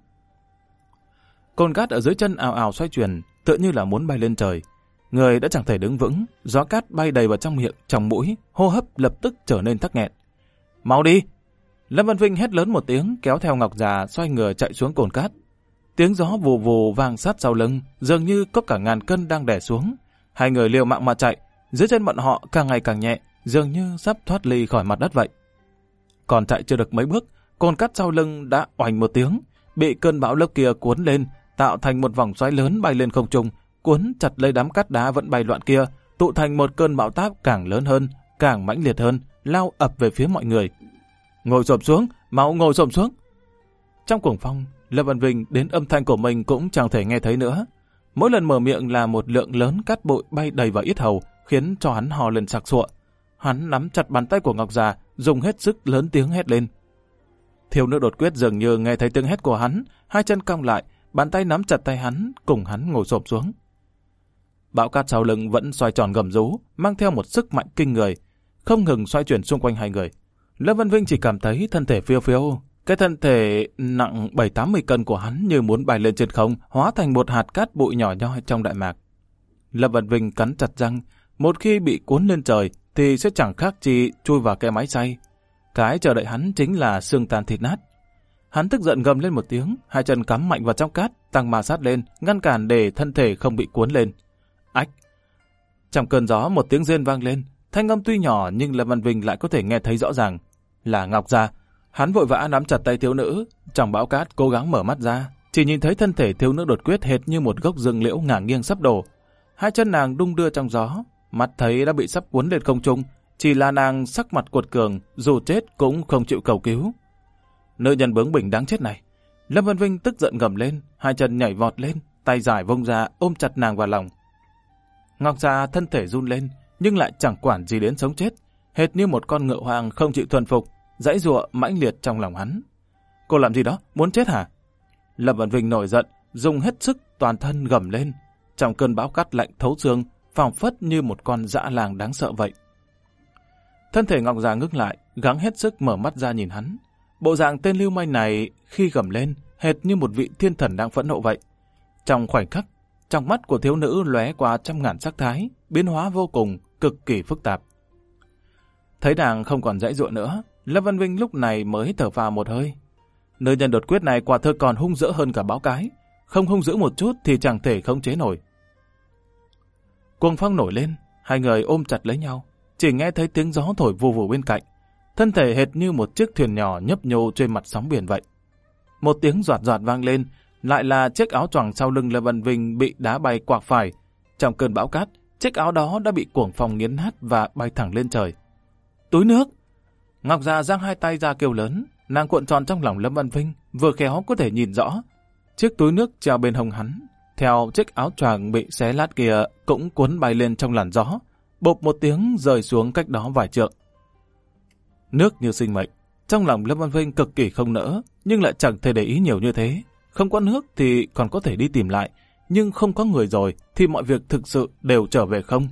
Cồn cát ở dưới chân ào ào xoay chuyển, tựa như là muốn bay lên trời. Người đã chẳng thể đứng vững, gió cát bay đầy vào trong miệng, trong mũi, hô hấp lập tức trở nên tắc nghẹn. Mau đi! Lâm Văn Vinh hét lớn một tiếng, kéo theo Ngọc Già xoay người chạy xuống cồn cát. Tiếng gió vù vù vang sát sau lưng, dường như có cả ngàn cân đang đè xuống. Hai người liều mạng mà chạy, dưới chân bọn họ càng ngày càng nhẹ, dường như sắp thoát ly khỏi mặt đất vậy. Còn chạy chưa được mấy bước, cồn cát sau lưng đã oành một tiếng, bị cơn bão lốc kia cuốn lên, tạo thành một vòng xoáy lớn bay lên không trung, cuốn chặt lấy đám cát đá vẫn bay loạn kia, tụ thành một cơn bão táp càng lớn hơn, càng mãnh liệt hơn, lao ập về phía mọi người. Ngồi xổm xuống, mau ngồi xổm xuống. Trong cuồng phong, Lâm Văn Vinh đến âm thanh của mình cũng chẳng thể nghe thấy nữa. Mỗi lần mở miệng là một lượng lớn cát bụi bay đầy vào yết hầu, khiến cho hắn hò lên sặc sụa. Hắn nắm chặt bàn tay của Ngọc Già, dùng hết sức lớn tiếng hét lên. Thiếu nữ đột quyết dường như nghe thấy tiếng hét của hắn, hai chân cong lại, bàn tay nắm chặt tay hắn, cùng hắn ngồi xổm xuống. Bão cát sau lưng vẫn xoay tròn gầm rú, mang theo một sức mạnh kinh người, không ngừng xoay chuyển xung quanh hai người. Lâm Văn Vinh chỉ cảm thấy thân thể phiêu phiêu, cái thân thể nặng 70-80 cân của hắn như muốn bay lên trên không, hóa thành một hạt cát bụi nhỏ nhoi trong đại mạc. Lâm Văn Vinh cắn chặt răng, một khi bị cuốn lên trời thì sẽ chẳng khác chi chui vào cái máy xay. Cái chờ đợi hắn chính là xương tan thịt nát. Hắn tức giận gầm lên một tiếng, hai chân cắm mạnh vào trong cát, tăng ma sát lên, ngăn cản để thân thể không bị cuốn lên. Ách! Trong cơn gió một tiếng rên vang lên, thanh âm tuy nhỏ nhưng Lâm Văn Vinh lại có thể nghe thấy rõ ràng. Là Ngọc Gia. Hắn vội vã nắm chặt tay thiếu nữ, trong bão cát cố gắng mở mắt ra, chỉ nhìn thấy thân thể thiếu nữ đột quyết hệt như một gốc rừng liễu ngả nghiêng sắp đổ. Hai chân nàng đung đưa trong gió, mắt thấy đã bị sắp cuốn lên không trung, chỉ là nàng sắc mặt cuột cường, dù chết cũng không chịu cầu cứu. Nữ nhân bướng bỉnh đáng chết này. Lâm Vân Vinh tức giận gầm lên, hai chân nhảy vọt lên, tay dài vung ra ôm chặt nàng vào lòng. Ngọc Già thân thể run lên, nhưng lại chẳng quản gì đến sống chết, hệt như một con ngựa hoang không chịu thuần phục, giãy giụa mãnh liệt trong lòng hắn. Cô làm gì đó, muốn chết hả? Lâm Vân Vinh nổi giận, dùng hết sức toàn thân gầm lên, trong cơn bão cát lạnh thấu xương, phảng phất như một con dã lang đáng sợ vậy. Thân thể Ngọc Già ngước lại, gắng hết sức mở mắt ra nhìn hắn. Bộ dạng tên lưu manh này khi gầm lên, hệt như một vị thiên thần đang phẫn nộ vậy. Trong khoảnh khắc, trong mắt của thiếu nữ lóe qua trăm ngàn sắc thái, biến hóa vô cùng, cực kỳ phức tạp. Thấy nàng không còn giãy giụa nữa, Lâm Văn Vinh lúc này mới thở phào một hơi. Nữ nhân đột quyết này quả thực còn hung dữ hơn cả báo cái, không hung dữ một chút thì chẳng thể khống chế nổi. Cuồng phong nổi lên, hai người ôm chặt lấy nhau, chỉ nghe thấy tiếng gió thổi vù vù bên cạnh, thân thể hệt như một chiếc thuyền nhỏ nhấp nhô trên mặt sóng biển vậy. Một tiếng giọt giọt vang lên, lại là chiếc áo choàng sau lưng Lâm Văn Vinh bị đá bay quạc phải. Trong cơn bão cát, chiếc áo đó đã bị cuồng phong nghiến nát và bay thẳng lên trời. Túi nước! Ngọc Già giang hai tay ra kêu lớn, nàng cuộn tròn trong lòng Lâm Văn Vinh, vừa khéo có thể nhìn rõ. Chiếc túi nước treo bên hông hắn, theo chiếc áo choàng bị xé lát kia cũng cuốn bay lên trong làn gió, bộp một tiếng rơi xuống cách đó vài trượng. Nước như sinh mệnh, trong lòng Lâm Văn Vinh cực kỳ không nỡ, nhưng lại chẳng thể để ý nhiều như thế. Không có nước thì còn có thể đi tìm lại, nhưng không có người rồi thì mọi việc thực sự đều trở về không.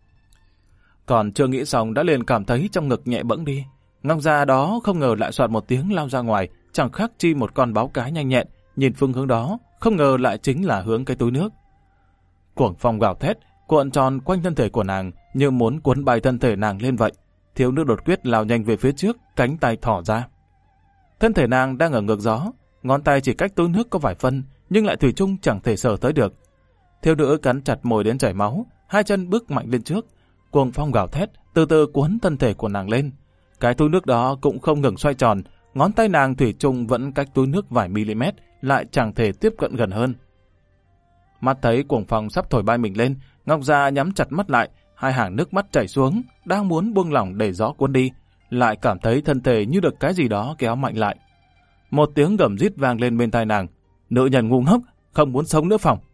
Còn chưa nghĩ xong đã liền cảm thấy trong ngực nhẹ bẫng đi. Ngọc Già đó không ngờ lại soạt một tiếng lao ra ngoài, chẳng khác chi một con báo cái nhanh nhẹn, nhìn phương hướng đó, không ngờ lại chính là hướng cái túi nước. Cuồng phong gào thét, cuộn tròn quanh thân thể của nàng như muốn cuốn bay thân thể nàng lên vậy. Thiếu nữ đột quyết lao nhanh về phía trước, cánh tay thỏ ra. Thân thể nàng đang ở ngược gió, ngón tay chỉ cách túi nước có vài phân, nhưng lại thủy chung chẳng thể sờ tới được. Thiếu nữ cắn chặt môi đến chảy máu, hai chân bước mạnh lên trước. Cuồng phong gào thét, từ từ cuốn thân thể của nàng lên. Cái túi nước đó cũng không ngừng xoay tròn, ngón tay nàng thủy chung vẫn cách túi nước vài mm, lại chẳng thể tiếp cận gần hơn. Mắt thấy cuồng phong sắp thổi bay mình lên, Ngọc Già nhắm chặt mắt lại, hai hàng nước mắt chảy xuống, đang muốn buông lỏng để gió cuốn đi, lại cảm thấy thân thể như được cái gì đó kéo mạnh lại. Một tiếng gầm rít vang lên bên tai nàng. Nữ nhân ngu ngốc, không muốn sống nữa phòng.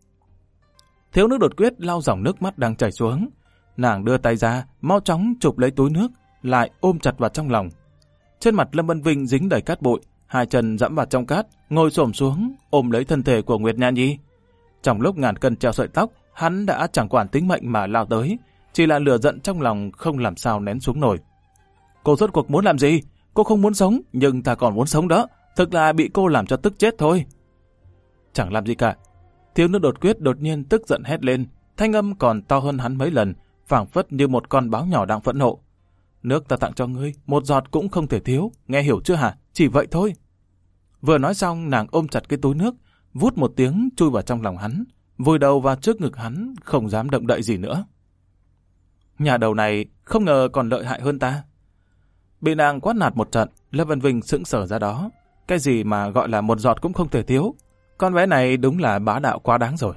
Thiếu nữ đột quyết lau dòng nước mắt đang chảy xuống. Nàng đưa tay ra, mau chóng chụp lấy túi nước, lại ôm chặt vào trong lòng. Trên mặt Lâm Vân Vinh dính đầy cát bụi, hai chân dẫm vào trong cát, ngồi xổm xuống, ôm lấy thân thể của Nguyệt Nha Nhi. Trong lúc ngàn cân treo sợi tóc, hắn đã chẳng quản tính mệnh mà lao tới, chỉ là lửa giận trong lòng không làm sao nén xuống nổi. Cô rốt cuộc muốn làm gì? Cô không muốn sống, nhưng ta còn muốn sống đó. Thực là bị cô làm cho tức chết thôi. Chẳng làm gì cả. Thiếu nữ đột quyết đột nhiên tức giận hét lên, thanh âm còn to hơn hắn mấy lần, phảng phất như một con báo nhỏ đang phẫn nộ. Nước ta tặng cho ngươi, một giọt cũng không thể thiếu, nghe hiểu chưa hả? Chỉ vậy thôi. Vừa nói xong, nàng ôm chặt cái túi nước, vút một tiếng chui vào trong lòng hắn, vùi đầu vào trước ngực hắn, không dám động đậy gì nữa. Nhà đầu này không ngờ còn lợi hại hơn ta. Bị nàng quát nạt một trận, Lâm Văn Vinh sững sờ ra đó. Cái gì mà gọi là một giọt cũng không thể thiếu. Con bé này đúng là bá đạo quá đáng rồi.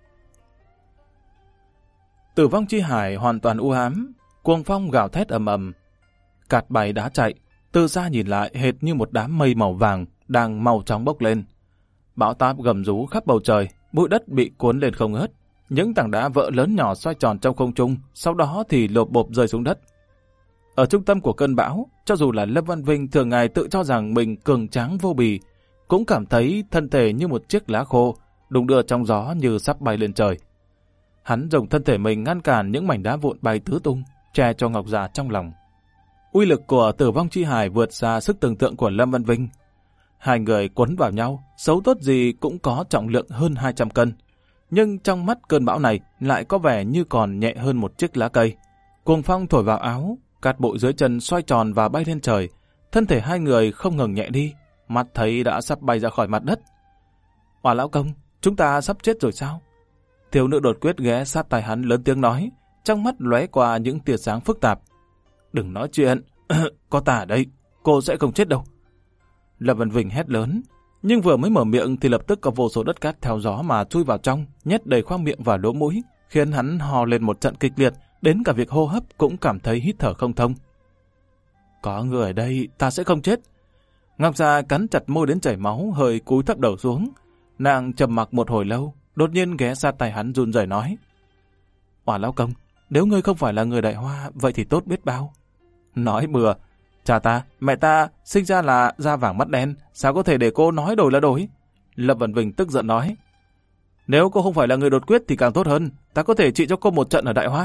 Tử vong chi hải hoàn toàn u ám, cuồng phong gào thét ầm ầm, cát bay đá chạy, từ xa nhìn lại hệt như một đám mây màu vàng đang mau chóng bốc lên. Bão táp gầm rú khắp bầu trời, bụi đất bị cuốn lên không ngớt. Những tảng đá vỡ lớn nhỏ xoay tròn trong không trung, sau đó thì lộp bộp rơi xuống đất. Ở trung tâm của cơn bão, cho dù là Lâm Văn Vinh thường ngày tự cho rằng mình cường tráng vô bì, cũng cảm thấy thân thể như một chiếc lá khô, đung đưa trong gió như sắp bay lên trời. Hắn dùng thân thể mình ngăn cản những mảnh đá vụn bay tứ tung, che cho Ngọc Già trong lòng. Uy lực của tử vong chi hải vượt xa sức tưởng tượng của Lâm Văn Vinh. Hai người quấn vào nhau, xấu tốt gì cũng có trọng lượng hơn 200 cân. Nhưng trong mắt cơn bão này lại có vẻ như còn nhẹ hơn một chiếc lá cây. Cuồng phong thổi vào áo, cát bụi dưới chân xoay tròn và bay lên trời. Thân thể hai người không ngừng nhẹ đi, mắt thấy đã sắp bay ra khỏi mặt đất. Hỏa lão công, chúng ta sắp chết rồi sao? Thiếu nữ đột quyết ghé sát tai hắn lớn tiếng nói, trong mắt lóe qua những tia sáng phức tạp. Đừng nói chuyện, có ta ở đây, cô sẽ không chết đâu. Lâm Văn Vinh hét lớn, nhưng vừa mới mở miệng thì lập tức có vô số đất cát theo gió mà chui vào trong, nhét đầy khoang miệng và lỗ mũi, khiến hắn hò lên một trận kịch liệt, đến cả việc hô hấp cũng cảm thấy hít thở không thông. Có người ở đây, ta sẽ không chết. Ngọc Già cắn chặt môi đến chảy máu, hơi cúi thấp đầu xuống. Nàng trầm mặc một hồi lâu, đột nhiên ghé sát tay hắn run rẩy nói: Oà lão công, nếu ngươi không phải là người Đại Hoa, vậy thì tốt biết bao. Nói bừa, cha ta, mẹ ta sinh ra là da vàng mắt đen, sao có thể để cô nói đổi là đổi? Lâm Văn Vinh tức giận nói: Nếu cô không phải là người đột quyết thì càng tốt hơn, ta có thể trị cho cô một trận ở Đại Hoa.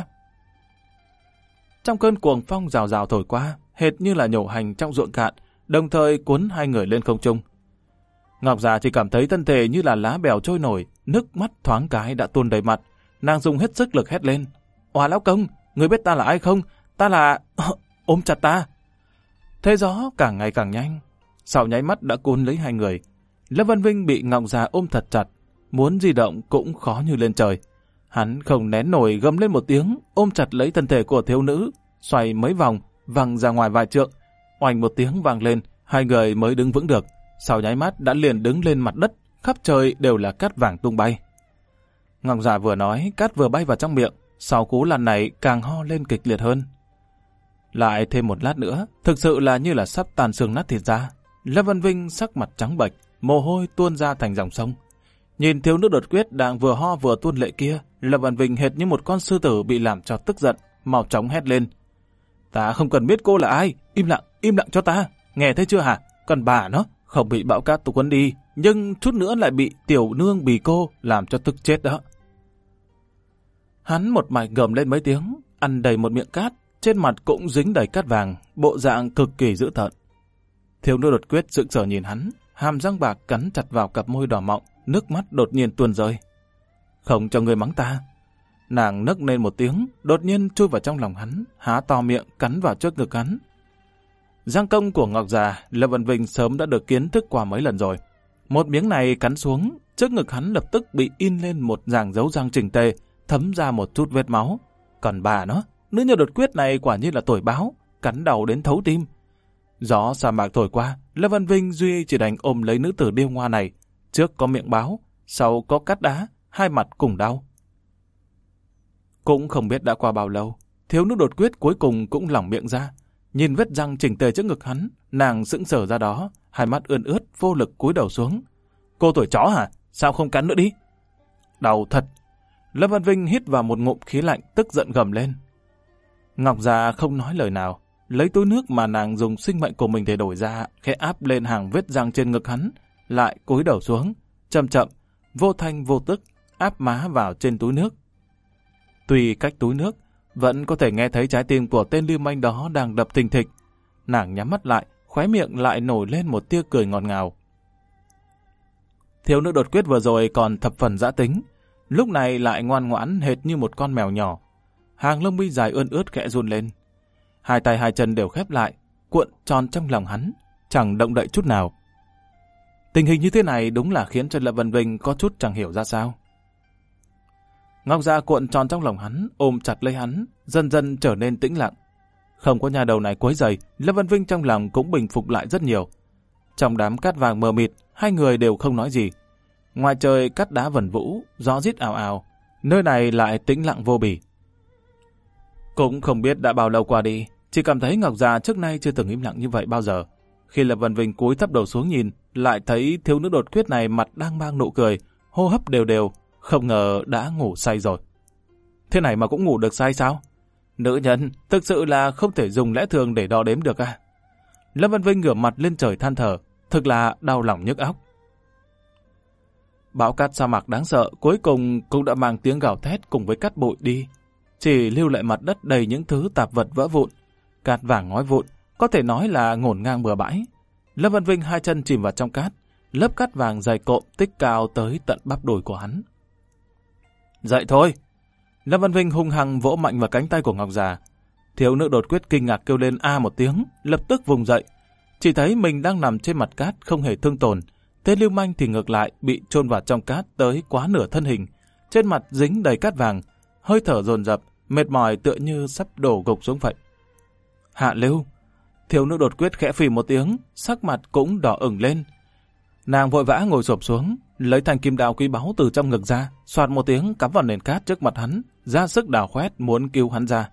Trong cơn cuồng phong rào rào thổi qua, hệt như là nhổ hành trong ruộng cạn, đồng thời cuốn hai người lên không trung. Ngọc Già chỉ cảm thấy thân thể như là lá bèo trôi nổi, nước mắt thoáng cái đã tuôn đầy mặt. Nàng dùng hết sức lực hét lên: Oà lão công, người biết ta là ai không? Ta là... ôm chặt ta! Thế gió càng ngày càng nhanh, sau nháy mắt đã cuốn lấy hai người. Lâm Văn Vinh bị Ngọc Già ôm thật chặt, muốn di động cũng khó như lên trời. Hắn không nén nổi gầm lên một tiếng, ôm chặt lấy thân thể của thiếu nữ, xoay mấy vòng, văng ra ngoài vài trượng. Oanh một tiếng vang lên, hai người mới đứng vững được. Sau nháy mắt đã liền đứng lên mặt đất, khắp trời đều là cát vàng tung bay. Ngọc Già vừa nói, cát vừa bay vào trong miệng, sau cú lần này càng ho lên kịch liệt hơn. Lại thêm một lát nữa, thực sự là như là sắp tàn xương nát thịt ra. Lâm Văn Vinh sắc mặt trắng bệch, mồ hôi tuôn ra thành dòng sông. Nhìn thiếu nữ đột quyết đang vừa ho vừa tuôn lệ kia, Lâm Văn Vinh hệt như một con sư tử bị làm cho tức giận, mau chóng hét lên: Ta không cần biết cô là ai, im lặng cho ta, nghe thấy chưa hả? Còn bà nó không bị bão cát tụt cuốn đi, nhưng chút nữa lại bị tiểu nương bì cô làm cho tức chết đó. Hắn một mạch gầm lên mấy tiếng, ăn đầy một miệng cát, trên mặt cũng dính đầy cát vàng, bộ dạng cực kỳ dữ tợn. Thiếu nữ đột quyết sững sờ nhìn hắn, hàm răng bạc cắn chặt vào cặp môi đỏ mọng, nước mắt đột nhiên tuôn rơi. Không cho người mắng ta. Nàng nấc lên một tiếng, đột nhiên chui vào trong lòng hắn, há to miệng cắn vào trước ngực hắn. Giang công của Ngọc Già, Lâm Văn Vinh sớm đã được kiến thức qua mấy lần rồi. Một miếng này cắn xuống, trước ngực hắn lập tức bị in lên một dàng dấu răng chỉnh tề, thấm ra một chút vết máu. Còn bà nó, nữ nhân đột quyết này quả nhiên là tuổi báo, cắn đầu đến thấu tim. Gió sa mạc thổi qua, Lâm Văn Vinh duy chỉ đành ôm lấy nữ tử điêu ngoa này. Trước có miệng báo, sau có cát đá, hai mặt cùng đau. Cũng không biết đã qua bao lâu, thiếu nữ đột quyết cuối cùng cũng lỏng miệng ra. Nhìn vết răng chỉnh tề trước ngực hắn, nàng sững sờ ra đó, hai mắt ươn ướt, vô lực cúi đầu xuống. Cô tuổi chó hả? Sao không cắn nữa đi? Đau thật. Lâm Văn Vinh hít vào một ngụm khí lạnh, tức giận gầm lên. Ngọc Già không nói lời nào, lấy túi nước mà nàng dùng sinh mệnh của mình để đổi ra, khẽ áp lên hàng vết răng trên ngực hắn, lại cúi đầu xuống, chậm chậm, vô thanh vô tức, áp má vào trên túi nước. Tuy cách túi nước, vẫn có thể nghe thấy trái tim của tên lưu manh đó đang đập thình thịch. Nàng nhắm mắt lại, khóe miệng lại nổi lên một tia cười ngọt ngào. Thiếu nữ đột quyết vừa rồi còn thập phần dã tính, lúc này lại ngoan ngoãn hệt như một con mèo nhỏ. Hàng lông mi dài ươn ướt khẽ run lên. Hai tay hai chân đều khép lại, cuộn tròn trong lòng hắn, chẳng động đậy chút nào. Tình hình như thế này đúng là khiến cho Lâm Văn Vinh có chút chẳng hiểu ra sao. Ngọc Già cuộn tròn trong lòng hắn, ôm chặt lấy hắn, dần dần trở nên tĩnh lặng. Không có nhà đầu này quấy rầy, Lâm Văn Vinh trong lòng cũng bình phục lại rất nhiều. Trong đám cát vàng mờ mịt, hai người đều không nói gì. Ngoài trời cát đá vẩn vũ, gió rít ào ào, nơi này lại tĩnh lặng vô bì. Cũng không biết đã bao lâu qua đi, chỉ cảm thấy Ngọc Già trước nay chưa từng im lặng như vậy bao giờ. Khi Lâm Văn Vinh cúi thấp đầu xuống nhìn, lại thấy thiếu nữ đột quyết này mặt đang mang nụ cười, hô hấp đều đều, không ngờ đã ngủ say rồi. Thế này mà cũng ngủ được say sao? Nữ nhân thực sự là không thể dùng lẽ thường để đo đếm được à? Lâm Văn Vinh ngửa mặt lên trời than thở, thực là đau lòng nhức óc. Bão cát sa mạc đáng sợ cuối cùng cũng đã mang tiếng gào thét cùng với cát bụi đi, chỉ lưu lại mặt đất đầy những thứ tạp vật vỡ vụn, cát vàng ngói vụn, có thể nói là ngổn ngang bừa bãi. Lâm Văn Vinh hai chân chìm vào trong cát, lớp cát vàng dày cộm tích cao tới tận bắp đùi của hắn. Dậy thôi! Lâm Văn Vinh hung hăng vỗ mạnh vào cánh tay của Ngọc Già. Thiếu nữ đột quyết kinh ngạc kêu lên a một tiếng, lập tức vùng dậy. Chỉ thấy mình đang nằm trên mặt cát không hề thương tổn. Tên lưu manh thì ngược lại bị chôn vào trong cát tới quá nửa thân hình. Trên mặt dính đầy cát vàng, hơi thở dồn dập, mệt mỏi tựa như sắp đổ gục xuống vậy. Hạ Lưu! Thiếu nữ đột quyết khẽ phì một tiếng, sắc mặt cũng đỏ ửng lên. Nàng vội vã ngồi xổm xuống, lấy thanh kim đao quý báu từ trong ngực ra, xoạt một tiếng cắm vào nền cát trước mặt hắn, ra sức đào khoét muốn cứu hắn ra.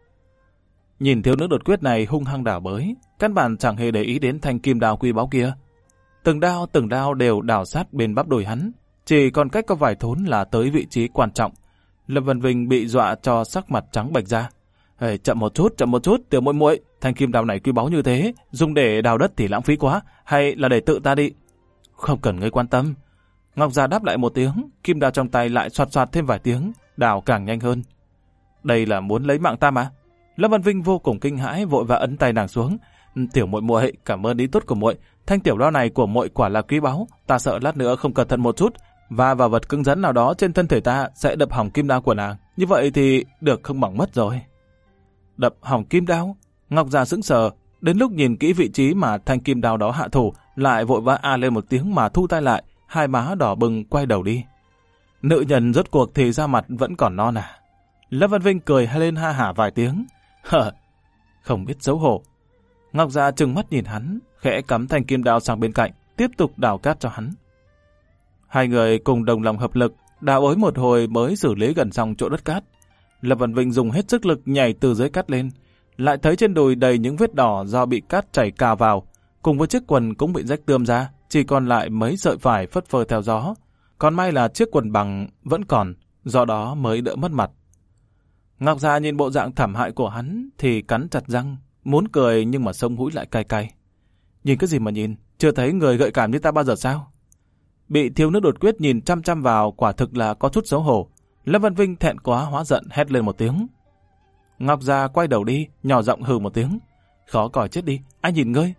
Nhìn thiếu nữ đột quyết này hung hăng đào bới, căn bản chẳng hề để ý đến thanh kim đao quý báu kia. Từng đao đều đào sát bên bắp đùi hắn, chỉ còn cách có vài thốn là tới vị trí quan trọng. Lâm Vân Vinh bị dọa cho sắc mặt trắng bệch ra. Chậm một chút, tiểu muội muội, thanh kim đao này quý báu như thế, dùng để đào đất thì lãng phí quá, hay là để tự ta đi? Không cần ngươi quan tâm. Ngọc Già đáp lại một tiếng, kim đao trong tay lại xoạt xoạt thêm vài tiếng, đào càng nhanh hơn. Đây là muốn lấy mạng ta mà. Lâm Văn Vinh vô cùng kinh hãi, vội vã ấn tay nàng xuống. Tiểu muội muội, cảm ơn ý tốt của muội. Thanh tiểu đao này của muội quả là quý báu, ta sợ lát nữa không cẩn thận một chút và vào vật cứng rắn nào đó trên thân thể ta sẽ đập hỏng kim đao của nàng. Như vậy thì được không bỏng mất rồi. Đập hỏng kim đao? Ngọc Già sững sờ, đến lúc nhìn kỹ vị trí mà thanh kim đao đó hạ thủ, lại vội vã a lên một tiếng mà thu tay lại, hai má đỏ bừng quay đầu đi. Nữ nhân rốt cuộc thì da mặt vẫn còn non à? Lâm Văn Vinh cười lên ha hả vài tiếng. Không biết xấu hổ. Ngọc Già trừng mắt nhìn hắn, khẽ cắm thanh kim đao sang bên cạnh, tiếp tục đào cát cho hắn. Hai người cùng đồng lòng hợp lực, đào ối một hồi mới xử lý gần xong chỗ đất cát. Lâm Văn Vinh dùng hết sức lực nhảy từ dưới cát lên, lại thấy trên đùi đầy những vết đỏ do bị cát chảy cào vào, cùng với chiếc quần cũng bị rách tươm ra, chỉ còn lại mấy sợi vải phất phơ theo gió. Còn may là chiếc quần bằng vẫn còn, do đó mới đỡ mất mặt. Ngọc Già nhìn bộ dạng thảm hại của hắn thì cắn chặt răng, muốn cười nhưng mà sống mũi lại cay cay. Nhìn cái gì mà nhìn, chưa thấy người gợi cảm như ta bao giờ sao? Bị thiếu nữ đột quyết nhìn chăm chăm vào quả thực là có chút xấu hổ. Lâm Văn Vinh thẹn quá hóa giận hét lên một tiếng. Ngọc Già quay đầu đi, nhỏ giọng hừ một tiếng. Khó còi chết đi, anh nhìn ngươi.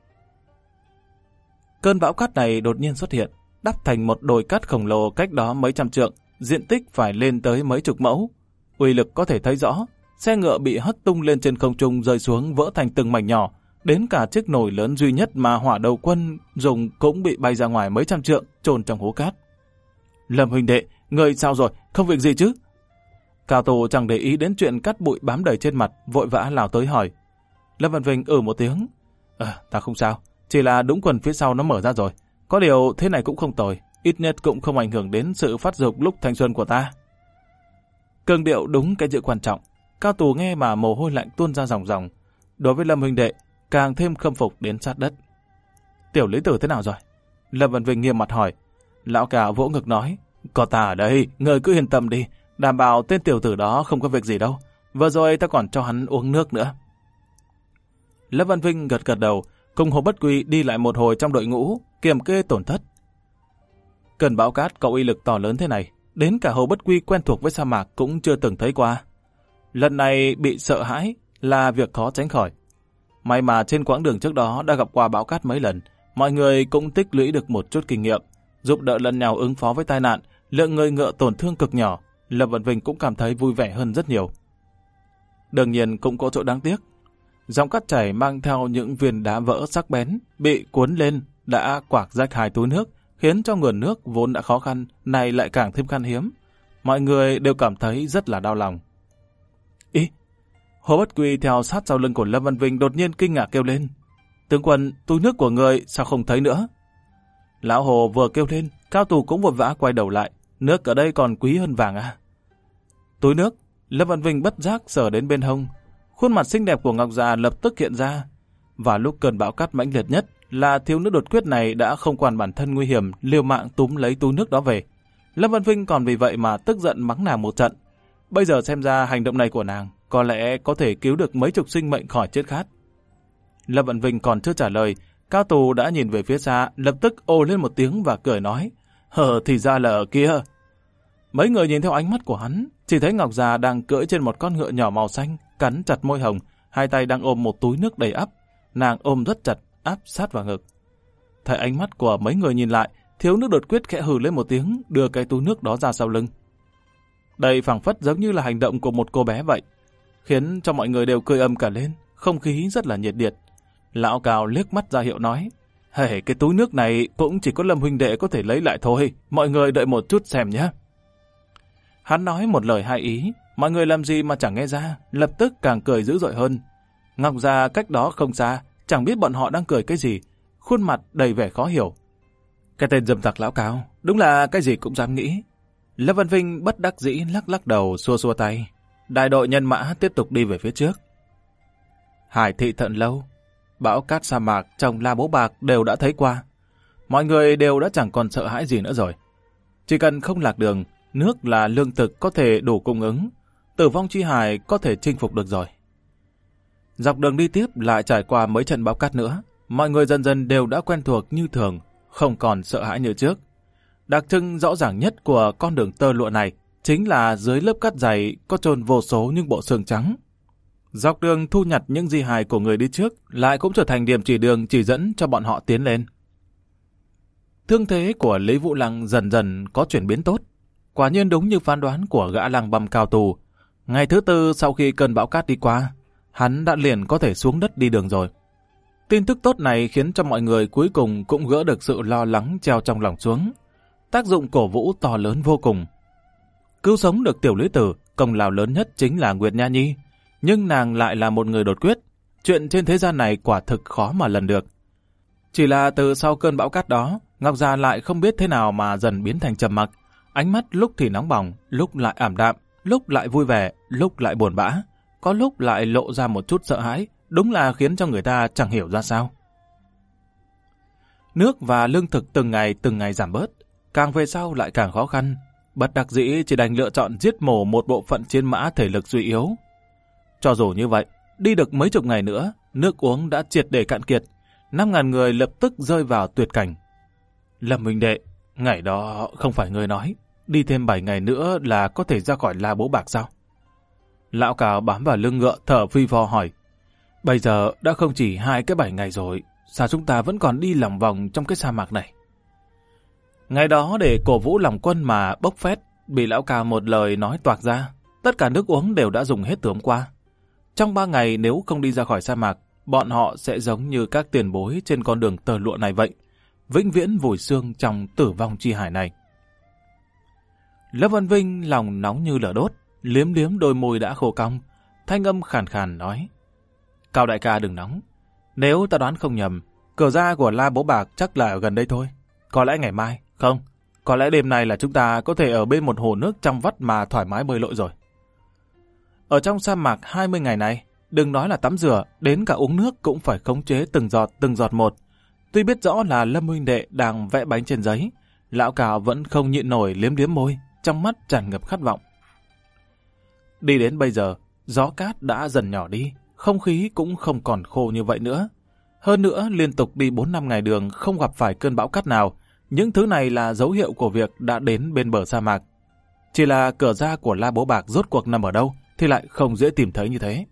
Cơn bão cát này đột nhiên xuất hiện, đắp thành một đồi cát khổng lồ cách đó mấy trăm trượng, diện tích phải lên tới mấy chục mẫu. Uy lực có thể thấy rõ, xe ngựa bị hất tung lên trên không trung rơi xuống vỡ thành từng mảnh nhỏ, đến cả chiếc nồi lớn duy nhất mà hỏa đầu quân dùng cũng bị bay ra ngoài mấy trăm trượng, chôn trong hố cát. Lâm huynh đệ, ngươi sao rồi, không việc gì chứ? Cao Tù chẳng để ý đến chuyện cát bụi bám đầy trên mặt, vội vã lao tới hỏi. Lâm Văn Vinh một tiếng. Ta không sao, chỉ là đũng quần phía sau nó mở ra rồi. Có điều thế này cũng không tồi, ít nhất cũng không ảnh hưởng đến sự phát dục lúc thanh xuân của ta. Cường điệu đúng cái chữ quan trọng. Cao Tù nghe mà mồ hôi lạnh tuôn ra ròng ròng. Đối với Lâm huynh đệ, càng thêm khâm phục đến sát đất. Tiểu Lý Tử thế nào rồi? Lâm Văn Vinh nghiêm mặt hỏi. Lão Cao vỗ ngực nói. Có ta ở đây, người cứ yên tâm đi, đảm bảo tên tiểu tử đó không có việc gì đâu. Vừa rồi ta còn cho hắn uống nước nữa. Lâm Văn Vinh gật gật đầu, cùng Hồ Bất Quy đi lại một hồi trong đội ngũ, kiểm kê tổn thất. Cơn bão cát có uy lực to lớn thế này, đến cả Hồ Bất Quy quen thuộc với sa mạc cũng chưa từng thấy qua. Lần này bị sợ hãi là việc khó tránh khỏi. May mà trên quãng đường trước đó đã gặp qua bão cát mấy lần, mọi người cũng tích lũy được một chút kinh nghiệm, giúp đỡ lẫn nhau ứng phó với tai nạn, lượng người ngựa tổn thương cực nhỏ. Lâm Văn Vinh cũng cảm thấy vui vẻ hơn rất nhiều. Đương nhiên cũng có chỗ đáng tiếc. Dòng cát chảy mang theo những viên đá vỡ sắc bén, bị cuốn lên, đã quạc rách hai túi nước, khiến cho nguồn nước vốn đã khó khăn, này lại càng thêm khan hiếm. Mọi người đều cảm thấy rất là đau lòng. Ý! Hồ Bất Quy theo sát sau lưng của Lâm Văn Vinh đột nhiên kinh ngạc kêu lên. Tướng quân, túi nước của người sao không thấy nữa? Lão Hồ vừa kêu lên, Cao Tù cũng vội vã quay đầu lại. Nước ở đây còn quý hơn vàng à? Túi nước, Lâm Văn Vinh bất giác sờ đến bên hông. Khuôn mặt xinh đẹp của Ngọc Già lập tức hiện ra. Và lúc cơn bão cát mãnh liệt nhất là thiếu nữ đột quyết này đã không quản bản thân nguy hiểm, liều mạng túm lấy túi nước đó về. Lâm Văn Vinh còn vì vậy mà tức giận mắng nàng một trận. Bây giờ xem ra hành động này của nàng có lẽ có thể cứu được mấy chục sinh mệnh khỏi chết khát. Lâm Văn Vinh còn chưa trả lời, Cao Tù đã nhìn về phía xa, lập tức ồ lên một tiếng và cười nói. Thì ra là ở kia. Mấy người nhìn theo ánh mắt của hắn, chỉ thấy Ngọc Già đang cưỡi trên một con ngựa nhỏ màu xanh, cắn chặt môi hồng, hai tay đang ôm một túi nước đầy ắp. Nàng ôm rất chặt, áp sát vào ngực. Thấy ánh mắt của mấy người nhìn lại, thiếu nữ đột quyết khẽ hừ lên một tiếng, đưa cái túi nước đó ra sau lưng. Đây phảng phất giống như là hành động của một cô bé vậy, khiến cho mọi người đều cười ầm cả lên, không khí rất là nhiệt liệt. Lão Cao liếc mắt ra hiệu nói, cái túi nước này cũng chỉ có Lâm huynh đệ có thể lấy lại thôi, mọi người đợi một chút xem nhé. Hắn nói một lời hai ý, mọi người làm gì mà chẳng nghe ra, lập tức càng cười dữ dội hơn. Ngọc Gia cách đó không xa, chẳng biết bọn họ đang cười cái gì, khuôn mặt đầy vẻ khó hiểu. Cái tên dâm tặc lão Cao, đúng là cái gì cũng dám nghĩ. Lâm Văn Vinh bất đắc dĩ lắc lắc đầu xua xua tay. Đại đội nhân mã tiếp tục đi về phía trước. Hải thị Thận Lâu, bão cát sa mạc trong La Bố Bạc đều đã thấy qua. Mọi người đều đã chẳng còn sợ hãi gì nữa rồi. Chỉ cần không lạc đường, nước là lương thực có thể đủ cung ứng, Tử Vong Chi Hải có thể chinh phục được rồi. Dọc đường đi tiếp lại trải qua mấy trận bão cát nữa, mọi người dần dần đều đã quen thuộc như thường, không còn sợ hãi như trước. Đặc trưng rõ ràng nhất của con đường tơ lụa này chính là dưới lớp cát dày có chôn vô số những bộ xương trắng. Dọc đường thu nhặt những di hài của người đi trước lại cũng trở thành điểm chỉ đường chỉ dẫn cho bọn họ tiến lên. Thương thế của Lý Vũ Lăng dần dần có chuyển biến tốt. Quả nhiên đúng như phán đoán của gã lăng băm cao tù. Ngày thứ tư sau khi cơn bão cát đi qua, hắn đã liền có thể xuống đất đi đường rồi. Tin tức tốt này khiến cho mọi người cuối cùng cũng gỡ được sự lo lắng treo trong lòng xuống. Tác dụng cổ vũ to lớn vô cùng. Cứu sống được tiểu Lý Tử, công lao lớn nhất chính là Nguyệt Nha Nhi. Nhưng nàng lại là một người đột quyết. Chuyện trên thế gian này quả thực khó mà lần được. Chỉ là từ sau cơn bão cát đó, Ngọc Gia lại không biết thế nào mà dần biến thành trầm mặc. Ánh mắt lúc thì nóng bỏng, lúc lại ảm đạm, lúc lại vui vẻ, lúc lại buồn bã. Có lúc lại lộ ra một chút sợ hãi, đúng là khiến cho người ta chẳng hiểu ra sao. Nước và lương thực từng ngày giảm bớt, càng về sau lại càng khó khăn. Bất đắc dĩ chỉ đành lựa chọn giết mổ một bộ phận chiến mã thể lực suy yếu. Cho dù như vậy, đi được mấy chục ngày nữa, nước uống đã triệt để cạn kiệt, 5.000 người lập tức rơi vào tuyệt cảnh. Lâm huynh đệ, ngày đó không phải ngươi nói, đi thêm 7 ngày nữa là có thể ra khỏi La Bố Bạc sao? Lão Cao bám vào lưng ngựa thở phi phò hỏi. Bây giờ đã không chỉ 2 cái 7 ngày rồi, sao chúng ta vẫn còn đi lòng vòng trong cái sa mạc này? Ngày đó để cổ vũ lòng quân mà bốc phét, bị lão Cao một lời nói toạc ra, tất cả nước uống đều đã dùng hết từ hôm qua. Trong 3 ngày nếu không đi ra khỏi sa mạc, bọn họ sẽ giống như các tiền bối trên con đường tơ lụa này vậy, vĩnh viễn vùi xương trong tử vong chi hải này. Lâm Văn Vinh lòng nóng như lửa đốt, liếm liếm đôi môi đã khô cong, thanh âm khàn khàn nói. Cao đại ca đừng nóng, nếu ta đoán không nhầm, cửa ra của La Bố Bạc chắc là ở gần đây thôi. Có lẽ ngày mai, không, có lẽ đêm nay là chúng ta có thể ở bên một hồ nước trong vắt mà thoải mái bơi lội rồi. Ở trong sa mạc 20 ngày này, đừng nói là tắm rửa, đến cả uống nước cũng phải khống chế từng giọt một. Tuy biết rõ là Lâm huynh đệ đang vẽ bánh trên giấy, lão Cao vẫn không nhịn nổi liếm liếm môi, trong mắt tràn ngập khát vọng. Đi đến bây giờ, gió cát đã dần nhỏ đi, không khí cũng không còn khô như vậy nữa. Hơn nữa, liên tục đi 4-5 ngày đường không gặp phải cơn bão cát nào, những thứ này là dấu hiệu của việc đã đến bên bờ sa mạc. Chỉ là cửa ra của La Bố Bạc rốt cuộc nằm ở đâu thì lại không dễ tìm thấy như thế.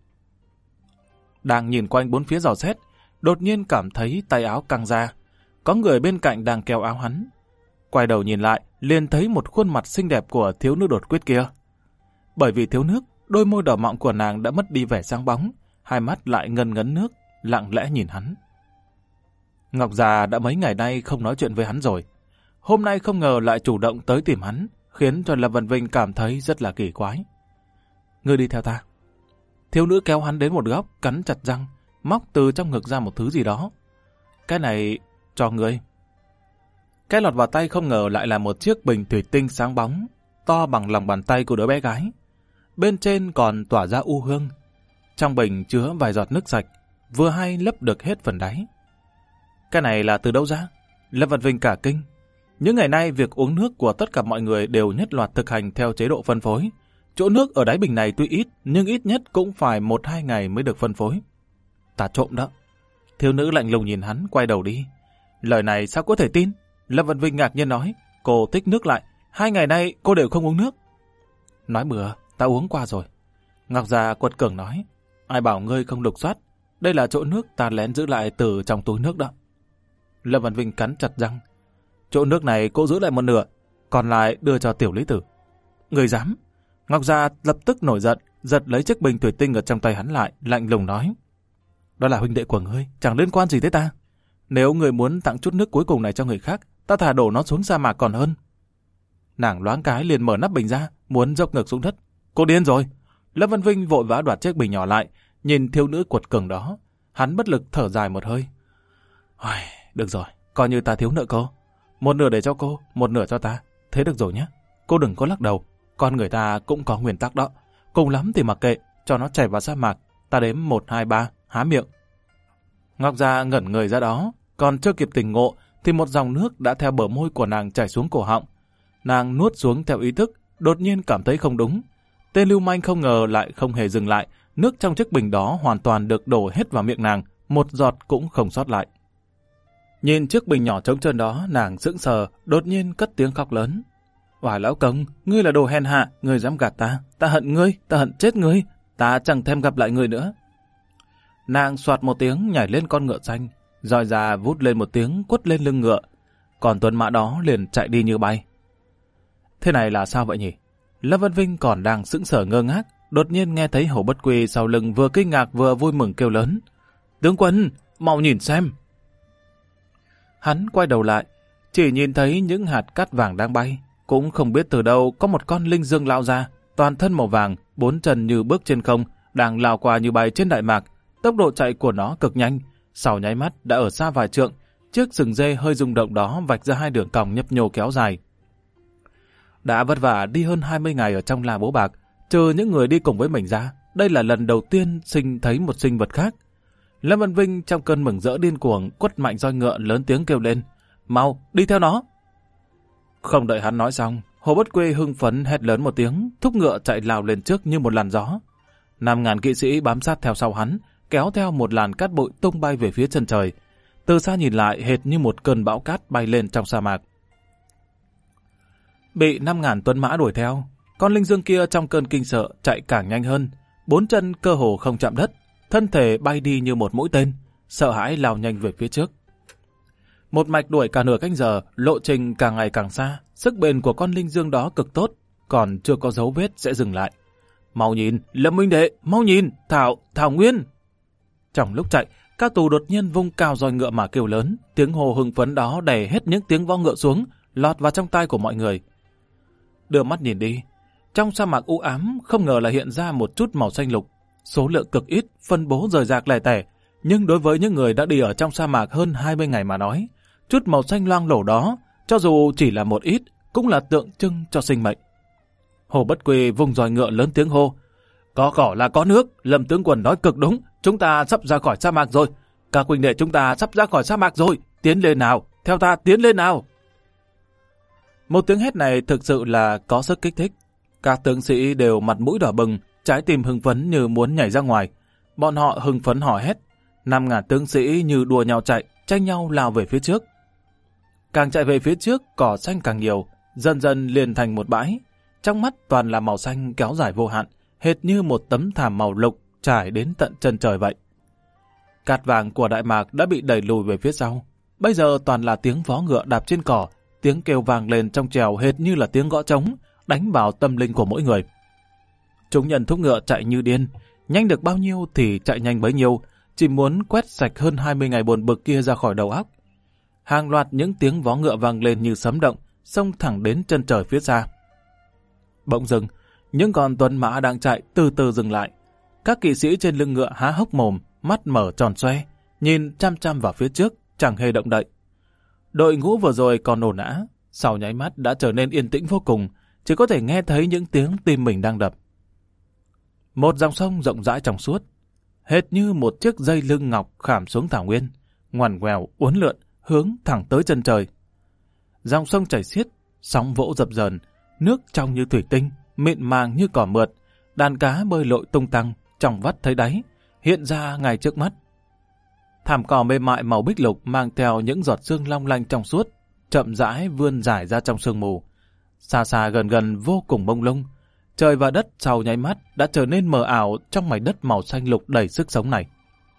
Đang nhìn quanh bốn phía dò xét, đột nhiên cảm thấy tay áo căng ra. Có người bên cạnh đang kéo áo hắn. Quay đầu nhìn lại, liền thấy một khuôn mặt xinh đẹp của thiếu nữ đột quyết kia. Bởi vì thiếu nước, đôi môi đỏ mọng của nàng đã mất đi vẻ sáng bóng, hai mắt lại ngân ngấn nước, lặng lẽ nhìn hắn. Ngọc Già đã mấy ngày nay không nói chuyện với hắn rồi. Hôm nay không ngờ lại chủ động tới tìm hắn, khiến cho Lâm Văn Vinh cảm thấy rất là kỳ quái. Ngươi đi theo ta. Thiếu nữ kéo hắn đến một góc, cắn chặt răng, móc từ trong ngực ra một thứ gì đó. Cái này cho ngươi. Cái lọt vào tay không ngờ lại là một chiếc bình thủy tinh sáng bóng, to bằng lòng bàn tay của đứa bé gái. Bên trên còn tỏa ra u hương. Trong bình chứa vài giọt nước sạch, vừa hay lấp được hết phần đáy. Cái này là từ đâu ra? Lâm Văn Vinh cả kinh. Những ngày nay việc uống nước của tất cả mọi người đều nhất loạt thực hành theo chế độ phân phối. Chỗ nước ở đáy bình này tuy ít, nhưng ít nhất cũng phải 1-2 ngày mới được phân phối. Ta trộm đó. Thiếu nữ lạnh lùng nhìn hắn, quay đầu đi. Lời này sao có thể tin? Lâm Văn Vinh ngạc nhiên nói. Cô thích nước lại, 2 ngày nay cô đều không uống nước. Nói bừa, ta uống qua rồi. Ngọc Già quật cường nói. Ai bảo ngươi không lục soát? Đây là chỗ nước ta lén giữ lại từ trong túi nước đó. Lâm Văn Vinh cắn chặt răng. Chỗ nước này cô giữ lại một nửa, còn lại đưa cho tiểu Lý Tử. Người dám? Ngọc Gia lập tức nổi giận, giật lấy chiếc bình thủy tinh ở trong tay hắn lại, lạnh lùng nói. Đó là huynh đệ của ngươi, chẳng liên quan gì tới ta. Nếu người muốn tặng chút nước cuối cùng này cho người khác, ta thả đổ nó xuống sa mạc còn hơn. Nàng loáng cái liền mở nắp bình ra, muốn dốc ngược xuống đất. Cô điên rồi. Lâm Văn Vinh vội vã đoạt chiếc bình nhỏ lại, nhìn thiếu nữ quật cường đó, hắn bất lực thở dài một hơi. Được rồi, coi như ta thiếu nợ cô. Một nửa để cho cô, một nửa cho ta. Thế được rồi nhé. Cô đừng có lắc đầu. Con người ta cũng có nguyên tắc đó. Cùng lắm thì mặc kệ, cho nó chảy vào sa mạc. Ta đếm 1, 2, 3, há miệng. Ngọc Gia ngẩn người ra đó, còn chưa kịp tỉnh ngộ thì một dòng nước đã theo bờ môi của nàng chảy xuống cổ họng. Nàng nuốt xuống theo ý thức, đột nhiên cảm thấy không đúng. Tên lưu manh không ngờ lại không hề dừng lại, nước trong chiếc bình đó hoàn toàn được đổ hết vào miệng nàng, một giọt cũng không sót lại. Nhìn chiếc bình nhỏ trống trơn đó, nàng sững sờ, đột nhiên cất tiếng khóc lớn. Oải lão công, ngươi là đồ hèn hạ, ngươi dám gạt ta, ta hận ngươi, ta hận chết ngươi, ta chẳng thèm gặp lại ngươi nữa. Nàng soạt một tiếng nhảy lên con ngựa xanh, roi ra vút lên một tiếng quất lên lưng ngựa, còn tuấn mã đó liền chạy đi như bay. Thế này là sao vậy nhỉ? Lâm Vân Vinh còn đang sững sờ ngơ ngác, đột nhiên nghe thấy Hồ Bất Quy sau lưng vừa kinh ngạc vừa vui mừng kêu lớn. Tướng quân, mau nhìn xem. Hắn quay đầu lại, chỉ nhìn thấy những hạt cát vàng đang bay, cũng không biết từ đâu có một con linh dương lao ra, toàn thân màu vàng, 4 chân như bước trên không, đang lao qua như bay trên đại mạc. Tốc độ chạy của nó cực nhanh, sau nháy mắt đã ở xa vài trượng, chiếc sừng dê hơi rung động đó vạch ra hai đường cong nhấp nhô kéo dài. Đã vất vả đi hơn 20 ngày ở trong La Bố Bạc, trừ những người đi cùng với mình ra, đây là lần đầu tiên thấy một sinh vật khác. Lâm Vân Vinh trong cơn mừng rỡ điên cuồng quất mạnh roi ngựa lớn tiếng kêu lên, mau đi theo nó. Không đợi hắn nói xong, Hồ Bất Quy hưng phấn hét lớn một tiếng, thúc ngựa chạy lao lên trước như một làn gió. 5.000 kỵ sĩ bám sát theo sau hắn, kéo theo một làn cát bụi tung bay về phía chân trời. Từ xa nhìn lại hệt như một cơn bão cát bay lên trong sa mạc. Bị 5.000 tuấn mã đuổi theo, con linh dương kia trong cơn kinh sợ chạy càng nhanh hơn, 4 chân cơ hồ không chạm đất, thân thể bay đi như một mũi tên, sợ hãi lao nhanh về phía trước. Một mạch đuổi cả nửa canh giờ, lộ trình càng ngày càng xa, sức bền của con linh dương đó cực tốt, còn chưa có dấu vết sẽ dừng lại. Mau nhìn, Lâm huynh đệ, mau nhìn, Thảo Nguyên. Trong lúc chạy, các tù đột nhiên vung cao roi ngựa mà kêu lớn, tiếng hô hưng phấn đó đè hết những tiếng vó ngựa xuống, lọt vào trong tai của mọi người. Đưa mắt nhìn đi, trong sa mạc u ám không ngờ là hiện ra một chút màu xanh lục, số lượng cực ít, phân bố rời rạc lẻ tẻ, nhưng đối với những người đã đi ở trong sa mạc hơn 20 ngày mà nói, chút màu xanh loang lổ đó, cho dù chỉ là một ít, cũng là tượng trưng cho sinh mệnh. Hồ Bất Quy vùng roi ngựa lớn tiếng hô, có cỏ là có nước, Lâm tướng quân nói cực đúng, chúng ta sắp ra khỏi sa mạc rồi, các huynh đệ chúng ta sắp ra khỏi sa mạc rồi, tiến lên nào, theo ta tiến lên nào. Một tiếng hét này thực sự là có sức kích thích. Các tướng sĩ đều mặt mũi đỏ bừng, trái tim hưng phấn như muốn nhảy ra ngoài. Bọn họ hưng phấn hò hét. 5.000 tướng sĩ như đua nhau chạy, tranh nhau lao về phía trước. Càng chạy về phía trước, cỏ xanh càng nhiều, dần dần liền thành một bãi. Trong mắt toàn là màu xanh kéo dài vô hạn, hệt như một tấm thảm màu lục trải đến tận chân trời vậy. Cát vàng của Đại Mạc đã bị đẩy lùi về phía sau. Bây giờ toàn là tiếng vó ngựa đạp trên cỏ, tiếng kêu vang lên trong trèo hệt như là tiếng gõ trống, đánh vào tâm linh của mỗi người. Chúng nhân thúc ngựa chạy như điên, nhanh được bao nhiêu thì chạy nhanh bấy nhiêu, chỉ muốn quét sạch hơn 20 ngày buồn bực kia ra khỏi đầu óc. Hàng loạt những tiếng vó ngựa vang lên như sấm động, xông thẳng đến chân trời phía xa. Bỗng dưng, những con tuấn mã đang chạy từ từ dừng lại. Các kỵ sĩ trên lưng ngựa há hốc mồm, mắt mở tròn xoe, nhìn chăm chăm vào phía trước, chẳng hề động đậy. Đội ngũ vừa rồi còn ồn ào, sau nháy mắt đã trở nên yên tĩnh vô cùng, chỉ có thể nghe thấy những tiếng tim mình đang đập. Một dòng sông rộng rãi trong suốt, hệt như một chiếc dây lưng ngọc khảm xuống thảo nguyên, ngoằn ngoèo uốn lượn hướng thẳng tới chân trời. Dòng sông chảy xiết, sóng vỗ dập dờn, nước trong như thủy tinh, mịn màng như cỏ mượt, đàn cá bơi lội tung tăng, trong vắt thấy đáy, hiện ra ngay trước mắt. Thảm cỏ mềm mại màu bích lục mang theo những giọt sương long lanh trong suốt, chậm rãi vươn rải ra trong sương mù. Xa xa gần gần vô cùng mông lung, trời và đất sau nháy mắt đã trở nên mờ ảo trong mảnh đất màu xanh lục đầy sức sống này.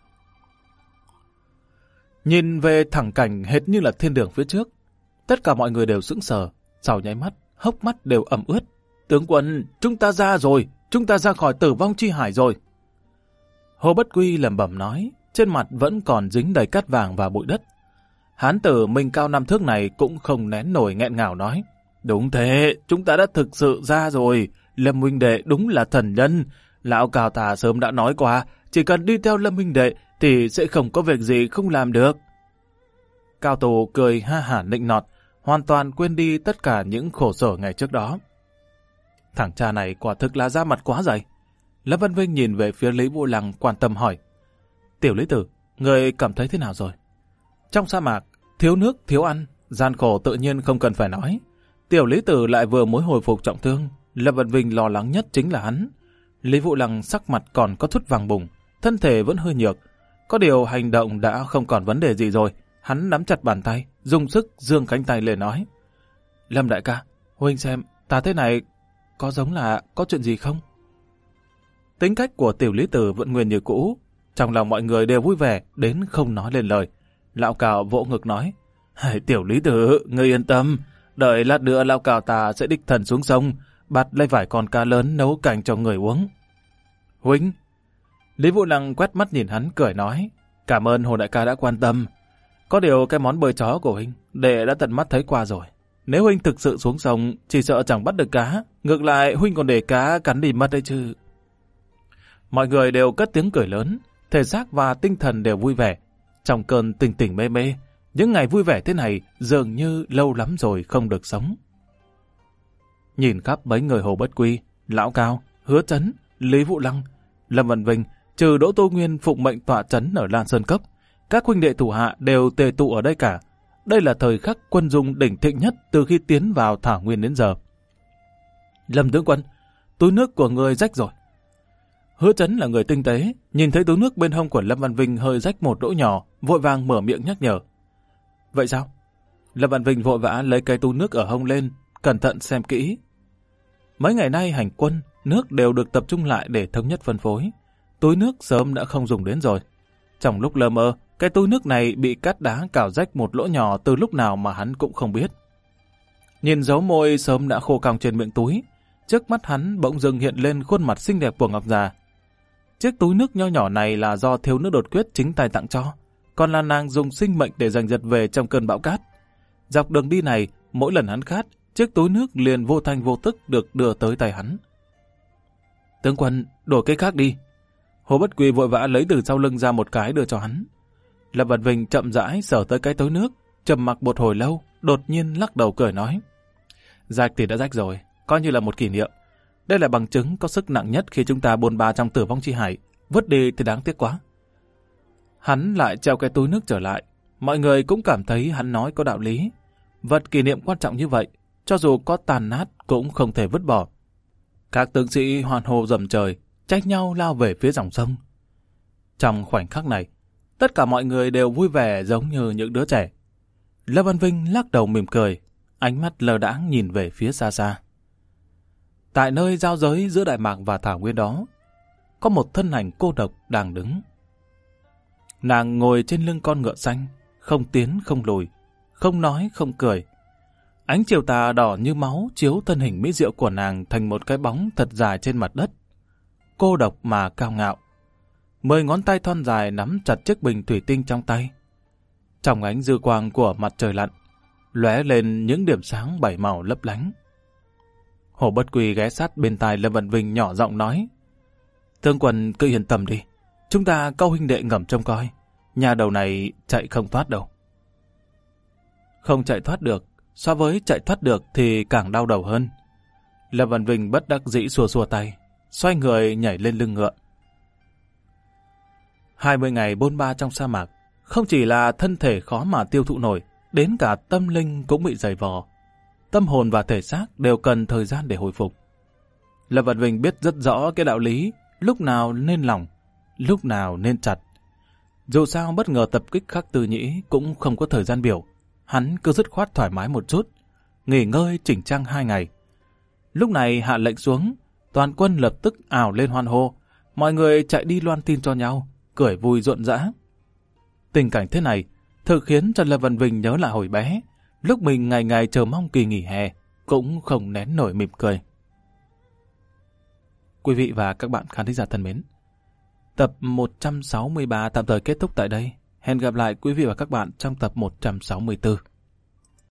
Nhìn về thẳng cảnh hệt như là thiên đường phía trước, tất cả mọi người đều sững sờ, sau nháy mắt, hốc mắt đều ẩm ướt. Tướng quân, chúng ta ra rồi, chúng ta ra khỏi Tử Vong Chi Hải rồi. Hồ Bất Quy lẩm bẩm nói, trên mặt vẫn còn dính đầy cát vàng và bụi đất. Hán tử mình cao 5 thước này cũng không nén nổi nghẹn ngào nói, đúng thế, chúng ta đã thực sự ra rồi, Lâm huynh đệ đúng là thần nhân. Lão Cao ta sớm đã nói qua, chỉ cần đi theo Lâm huynh đệ thì sẽ không có việc gì không làm được. Cao Tù cười ha hả nịnh nọt, hoàn toàn quên đi tất cả những khổ sở ngày trước đó. Thằng cha này quả thực là ra mặt quá dày. Lâm Văn Vinh nhìn về phía Lý Vũ Lăng quan tâm hỏi. Tiểu Lý Tử, người cảm thấy thế nào rồi? Trong sa mạc, thiếu nước, thiếu ăn, gian khổ tự nhiên không cần phải nói. Tiểu Lý Tử lại vừa mới hồi phục trọng thương. Lâm Văn Vinh lo lắng nhất chính là hắn. Lý Vũ Lăng sắc mặt còn có chút vàng bùng, thân thể vẫn hơi nhược. Có điều hành động đã không còn vấn đề gì rồi. Hắn nắm chặt bàn tay, dùng sức giương cánh tay lên nói. Lâm đại ca, huynh xem, ta thế này có giống là có chuyện gì không? Tính cách của Tiểu Lý Tử vẫn nguyên như cũ. Trong lòng mọi người đều vui vẻ đến không nói lên lời. Lão Cào vỗ ngực nói. Tiểu Lý Tử, ngươi yên tâm. Đợi lát nữa Lão Cào ta sẽ đích thần xuống sông, bắt lấy vài con cá lớn nấu canh cho người uống. Huynh. Lý Vũ Lăng quét mắt nhìn hắn cười nói. Cảm ơn Hồ đại ca đã quan tâm. Có điều cái món bơi chó của huynh, đệ đã tận mắt thấy qua rồi. Nếu huynh thực sự xuống sông, chỉ sợ chẳng bắt được cá. Ngược lại huynh còn để cá cắn đi mất đấy chứ. Mọi người đều cất tiếng cười lớn, thể xác và tinh thần đều vui vẻ. Trong cơn tỉnh tỉnh mê mê, những ngày vui vẻ thế này dường như lâu lắm rồi không được sống. Nhìn khắp mấy người Hồ Bất Quy, Lão Cao, Hứa Chấn, Lý Vũ Lăng, Lâm Văn Vinh, trừ Đỗ Tô Nguyên phụng mệnh tọa trấn ở Lan Sơn Cốc, các huynh đệ thủ hạ đều tề tụ ở đây cả. Đây là thời khắc quân dung đỉnh thịnh nhất từ khi tiến vào Thảo Nguyên đến giờ. Lâm tướng quân, túi nước của người rách rồi. Hứa Chấn là người tinh tế, nhìn thấy túi nước bên hông của Lâm Văn Vinh hơi rách một lỗ nhỏ, vội vàng mở miệng nhắc nhở. Vậy sao? Lâm Văn Vinh vội vã lấy cái túi nước ở hông lên, cẩn thận xem kỹ. Mấy ngày nay hành quân, nước đều được tập trung lại để thống nhất phân phối. Túi nước sớm đã không dùng đến rồi. Trong lúc lơ mơ, cái túi nước này bị cát đá cào rách một lỗ nhỏ từ lúc nào mà hắn cũng không biết. Nhìn dấu môi sớm đã khô cong trên miệng túi, trước mắt hắn bỗng dưng hiện lên khuôn mặt xinh đẹp của Ngọc Già. Chiếc túi nước nho nhỏ này là do thiếu nữ đột quyết chính tay tặng cho, còn là nàng dùng sinh mệnh để giành giật về trong cơn bão cát. Dọc đường đi này, mỗi lần hắn khát, chiếc túi nước liền vô thanh vô tức được đưa tới tay hắn. Tướng quân, đổi cái khác đi. Hồ Bất Quy vội vã lấy từ sau lưng ra một cái đưa cho hắn. Lâm Văn Vinh chậm rãi sờ tới cái túi nước, trầm mặc một hồi lâu, đột nhiên lắc đầu cười nói. Rách thì đã rách rồi, coi như là một kỷ niệm. Đây là bằng chứng có sức nặng nhất khi chúng ta bôn ba trong Tử Vong Chi Hải, vứt đi thì đáng tiếc quá. Hắn lại treo cái túi nước trở lại, mọi người cũng cảm thấy hắn nói có đạo lý. Vật kỷ niệm quan trọng như vậy, cho dù có tàn nát cũng không thể vứt bỏ. Các tướng sĩ hoan hô rầm trời, trách nhau lao về phía dòng sông. Trong khoảnh khắc này, tất cả mọi người đều vui vẻ giống như những đứa trẻ. Lâm Văn Vinh lắc đầu mỉm cười, ánh mắt lờ đãng nhìn về phía xa xa. Tại nơi giao giới giữa Đại Mạc và Thảo Nguyên đó, có một thân ảnh cô độc đang đứng. Nàng ngồi trên lưng con ngựa xanh, không tiến không lùi, không nói không cười. Ánh chiều tà đỏ như máu chiếu thân hình mỹ diệu của nàng thành một cái bóng thật dài trên mặt đất. Cô độc mà cao ngạo. 10 ngón tay thon dài nắm chặt chiếc bình thủy tinh trong tay. Trong ánh dư quang của mặt trời lặn, lóe lên những điểm sáng bảy màu lấp lánh. Hồ Bất Quy ghé sát bên tai Lâm Văn Vinh nhỏ giọng nói. Tướng quân cứ yên tâm đi, chúng ta câu huynh đệ ngầm trông coi, nhà đầu này chạy không thoát đâu. Không chạy thoát được, so với chạy thoát được thì càng đau đầu hơn. Lâm Văn Vinh bất đắc dĩ xua xua tay, xoay người nhảy lên lưng ngựa. 20 ngày bôn ba trong sa mạc, không chỉ là thân thể khó mà tiêu thụ nổi, đến cả tâm linh cũng bị dày vò. Tâm hồn và thể xác đều cần thời gian để hồi phục. Lâm Văn Vinh biết rất rõ cái đạo lý, lúc nào nên lỏng, lúc nào nên chặt. Dù sao bất ngờ tập kích Khắc Tư Nhĩ cũng không có thời gian biểu, hắn cứ dứt khoát thoải mái một chút, nghỉ ngơi chỉnh trang 2 ngày. Lúc này hạ lệnh xuống, toàn quân lập tức ào lên hoan hô, mọi người chạy đi loan tin cho nhau, cười vui rộn rã. Tình cảnh thế này thực khiến cho Lâm Văn Vinh nhớ lại hồi bé, lúc mình ngày ngày chờ mong kỳ nghỉ hè, cũng không nén nổi mỉm cười. Quý vị và các bạn khán thính giả thân mến, tập 163 tạm thời kết thúc tại đây. Hẹn gặp lại quý vị và các bạn trong tập 164.